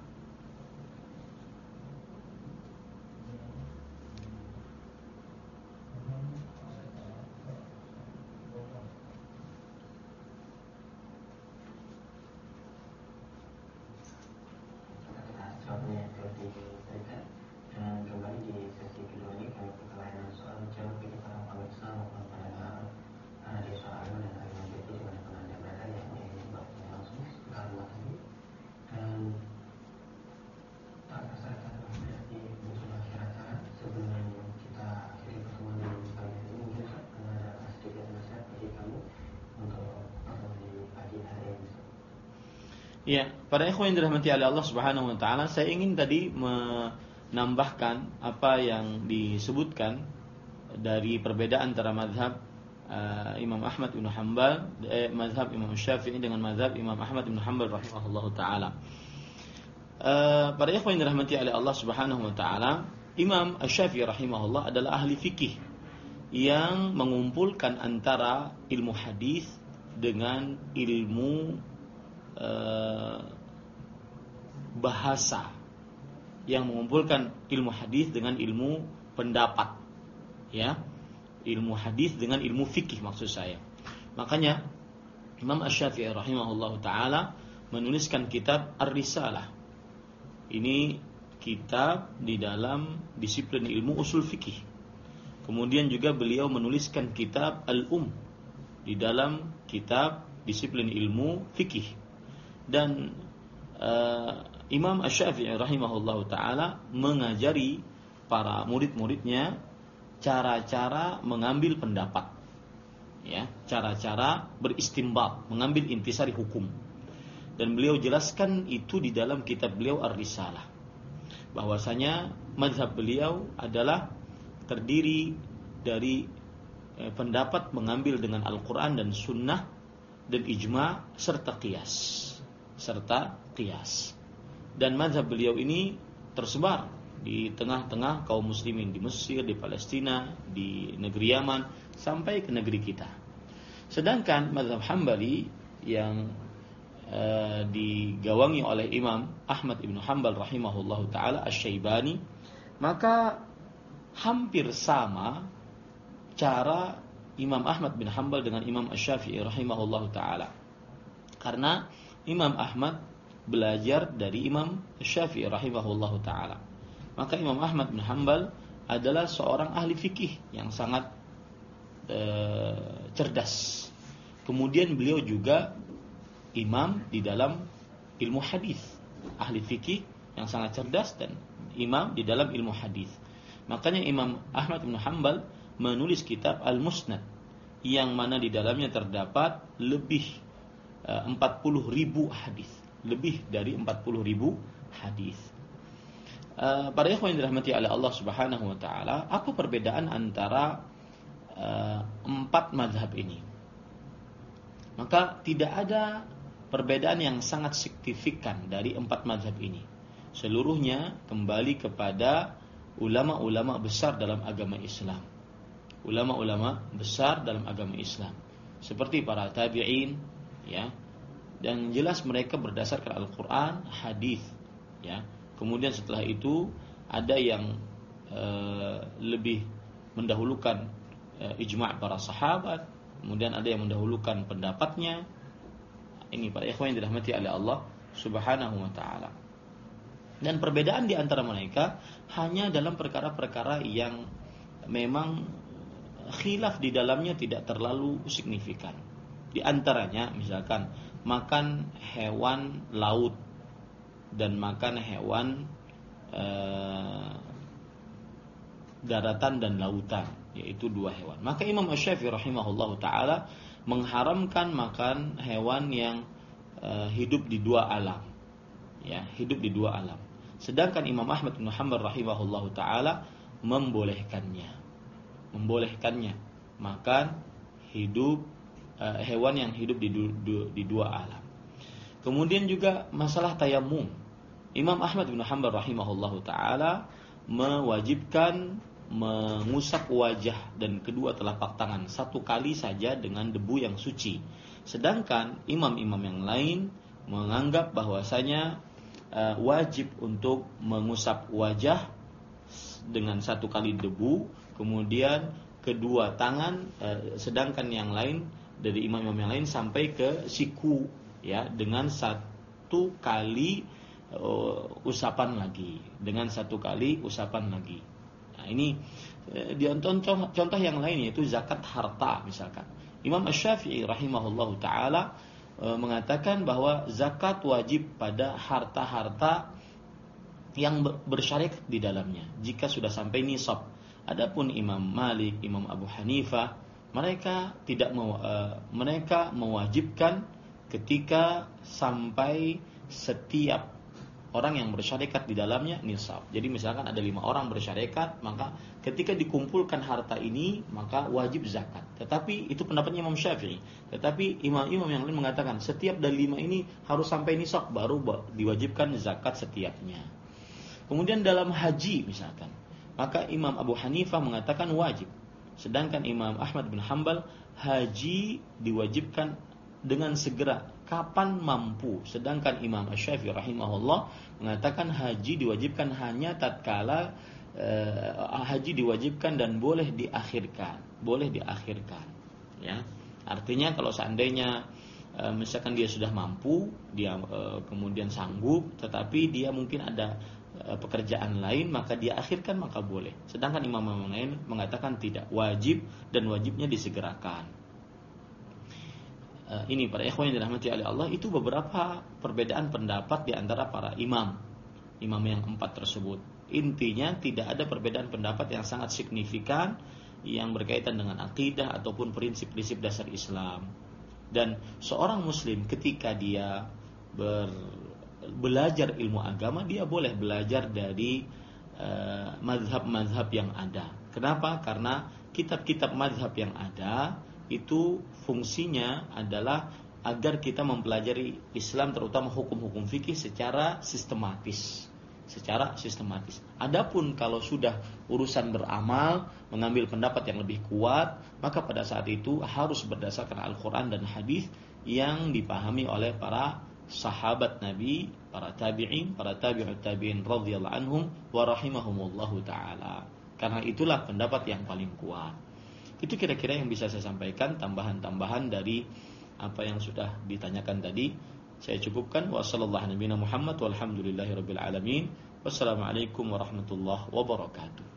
Jawabnya itu diberikan. Dan kembali di sesi kedua ini kami buka layanan soal jawab bagi para pemirsa maupun pendengar radio soal dan radio BT di mana Anda berada, yang ingin bertanya langsung seputar materi. Dan tak terasa berarti muncul akhir acara. Sebelum kita akhiri pertemuan di pagi hari ini, mungkin ada sedikit nasihat bagi kami untuk pertemuan di pagi hari ini. Ya, para ikhwan yang dirahmati oleh Allah Subhanahu wa taala, saya ingin tadi menambahkan apa yang disebutkan dari perbedaan antara mazhab Imam Ahmad bin Hanbal, mazhab Imam Syafi'i dengan mazhab Imam Ahmad bin Hanbal rahimahullahu taala. Para ikhwan yang dirahmati oleh Allah Subhanahu wa taala, Imam Asy-Syafi'i rahimahullah adalah ahli fikih yang mengumpulkan antara ilmu hadis dengan ilmu bahasa, yang mengumpulkan ilmu hadis dengan ilmu pendapat, ya, ilmu hadis dengan ilmu fikih maksud saya. Makanya Imam Asy-Syafi'i rahimahullahu taala menuliskan kitab Ar-Risalah. Ini kitab di dalam disiplin ilmu usul fikih. Kemudian juga beliau menuliskan kitab Al-Um di dalam kitab disiplin ilmu fikih. Dan Imam Asy-Syafi'i rahimahullahu taala mengajari para murid-muridnya cara-cara mengambil pendapat, ya, cara-cara beristinbat, mengambil intisari hukum. Dan beliau jelaskan itu di dalam kitab beliau Ar-Risalah, bahwasanya mazhab beliau adalah terdiri dari pendapat mengambil dengan Al-Quran dan Sunnah dan ijma serta qiyas. Dan mazhab beliau ini tersebar di tengah-tengah kaum muslimin di Mesir, di Palestina, di negeri Yaman, sampai ke negeri kita. Sedangkan mazhab Hambali yang digawangi oleh Imam Ahmad ibn Hanbal rahimahullahu ta'ala Asy-Syaibani, maka hampir sama cara Imam Ahmad bin Hanbal dengan Imam Asy-Syafi'i rahimahullahu ta'ala. Karena Imam Ahmad belajar dari Imam Syafi'i rahimahullahu ta'ala. Maka Imam Ahmad bin Hanbal adalah seorang ahli fikih yang sangat cerdas. Kemudian beliau juga imam di dalam ilmu hadis, ahli fikih yang sangat cerdas dan imam di dalam ilmu hadis. Makanya Imam Ahmad bin Hanbal menulis kitab Al-Musnad, yang mana di dalamnya terdapat lebih 40.000 hadis, lebih dari 40.000 hadis. Para ikhwan yang dirahmati oleh Allah Subhanahu wa taala, apa perbedaan antara empat mazhab ini? Maka tidak ada perbedaan yang sangat signifikan dari empat mazhab ini. Seluruhnya kembali kepada ulama-ulama besar dalam agama Islam. Ulama-ulama besar dalam agama Islam, seperti para tabi'in, ya, dan jelas mereka berdasarkan Al-Quran, hadis, ya. Kemudian setelah itu ada yang lebih mendahulukan ijma' para sahabat, kemudian ada yang mendahulukan pendapatnya. Ini para ikhwan yang dirahmati oleh Allah Subhanahu wa taala. Dan perbedaan di antara mereka hanya dalam perkara-perkara yang memang khilaf di dalamnya tidak terlalu signifikan. Di antaranya misalkan makan hewan laut dan makan hewan daratan dan lautan, yaitu dua hewan. Maka Imam Asy-Syafi'i rahimahullahu taala mengharamkan makan hewan yang hidup di dua alam. Ya, hidup di dua alam. Sedangkan Imam Ahmad bin Hanbal rahimahullahu taala membolehkannya. Makan hidup hewan yang hidup di dua alam. Kemudian juga masalah tayamum. Imam Ahmad bin Hanbal rahimahullahu taala mewajibkan mengusap wajah dan kedua telapak tangan satu kali saja dengan debu yang suci. Sedangkan imam-imam yang lain menganggap bahwasanya wajib untuk mengusap wajah dengan satu kali debu, kemudian kedua tangan, sedangkan yang lain dari imam-imam yang lain sampai ke siku, ya, dengan satu kali usapan lagi. Nah, ini contoh yang lain yaitu zakat harta misalkan. Imam Asy-Syafi'i rahimahullahu taala mengatakan bahwa zakat wajib pada harta-harta yang bersyarikat di dalamnya jika sudah sampai nisab. Adapun Imam Malik, Imam Abu Hanifah, mereka mereka mewajibkan ketika sampai setiap orang yang bersyarikat di dalamnya nisab. Jadi misalkan ada 5 orang bersyarikat, maka ketika dikumpulkan harta ini maka wajib zakat. Tetapi itu pendapatnya Imam Syafi'i. Tetapi imam-imam yang lain mengatakan setiap dari 5 ini harus sampai nisab baru diwajibkan zakat setiapnya. Kemudian dalam haji misalkan, maka Imam Abu Hanifah mengatakan wajib. Sedangkan Imam Ahmad bin Hanbal haji diwajibkan dengan segera kapan mampu. Sedangkan Imam Asy-Syafi'i rahimahullah mengatakan haji diwajibkan hanya tatkala haji diwajibkan dan boleh diakhirkan, ya. Artinya kalau seandainya misalkan dia sudah mampu, dia kemudian sanggup, tetapi dia mungkin ada pekerjaan lain, maka dia akhirkan, maka boleh. Sedangkan imam lain mengatakan tidak, wajib dan wajibnya disegerakan. Ini para ikhwan yang dirahmati oleh Allah, itu beberapa perbedaan pendapat di antara para imam yang 4 tersebut. Intinya tidak ada perbedaan pendapat yang sangat signifikan yang berkaitan dengan akidah ataupun prinsip-prinsip dasar Islam. Dan seorang muslim ketika dia belajar ilmu agama, dia boleh belajar dari mazhab-mazhab yang ada. Kenapa? Karena kitab-kitab mazhab yang ada itu fungsinya adalah agar kita mempelajari Islam, terutama hukum-hukum fikih secara sistematis. Adapun kalau sudah urusan beramal, mengambil pendapat yang lebih kuat, maka pada saat itu harus berdasarkan Al-Quran dan hadis yang dipahami oleh para sahabat Nabi, para tabi'in, para tabi'ut tabi'in radhiyallahu anhum wa rahimahumullahu ta'ala. Karena itulah pendapat yang paling kuat. Itu kira-kira yang bisa saya sampaikan, tambahan-tambahan dari apa yang sudah ditanyakan tadi. Saya cukupkan. Wassallallahu nabiyana Muhammad walhamdulillahirabbil alamin. Wassalamualaikum warahmatullahi wabarakatuh.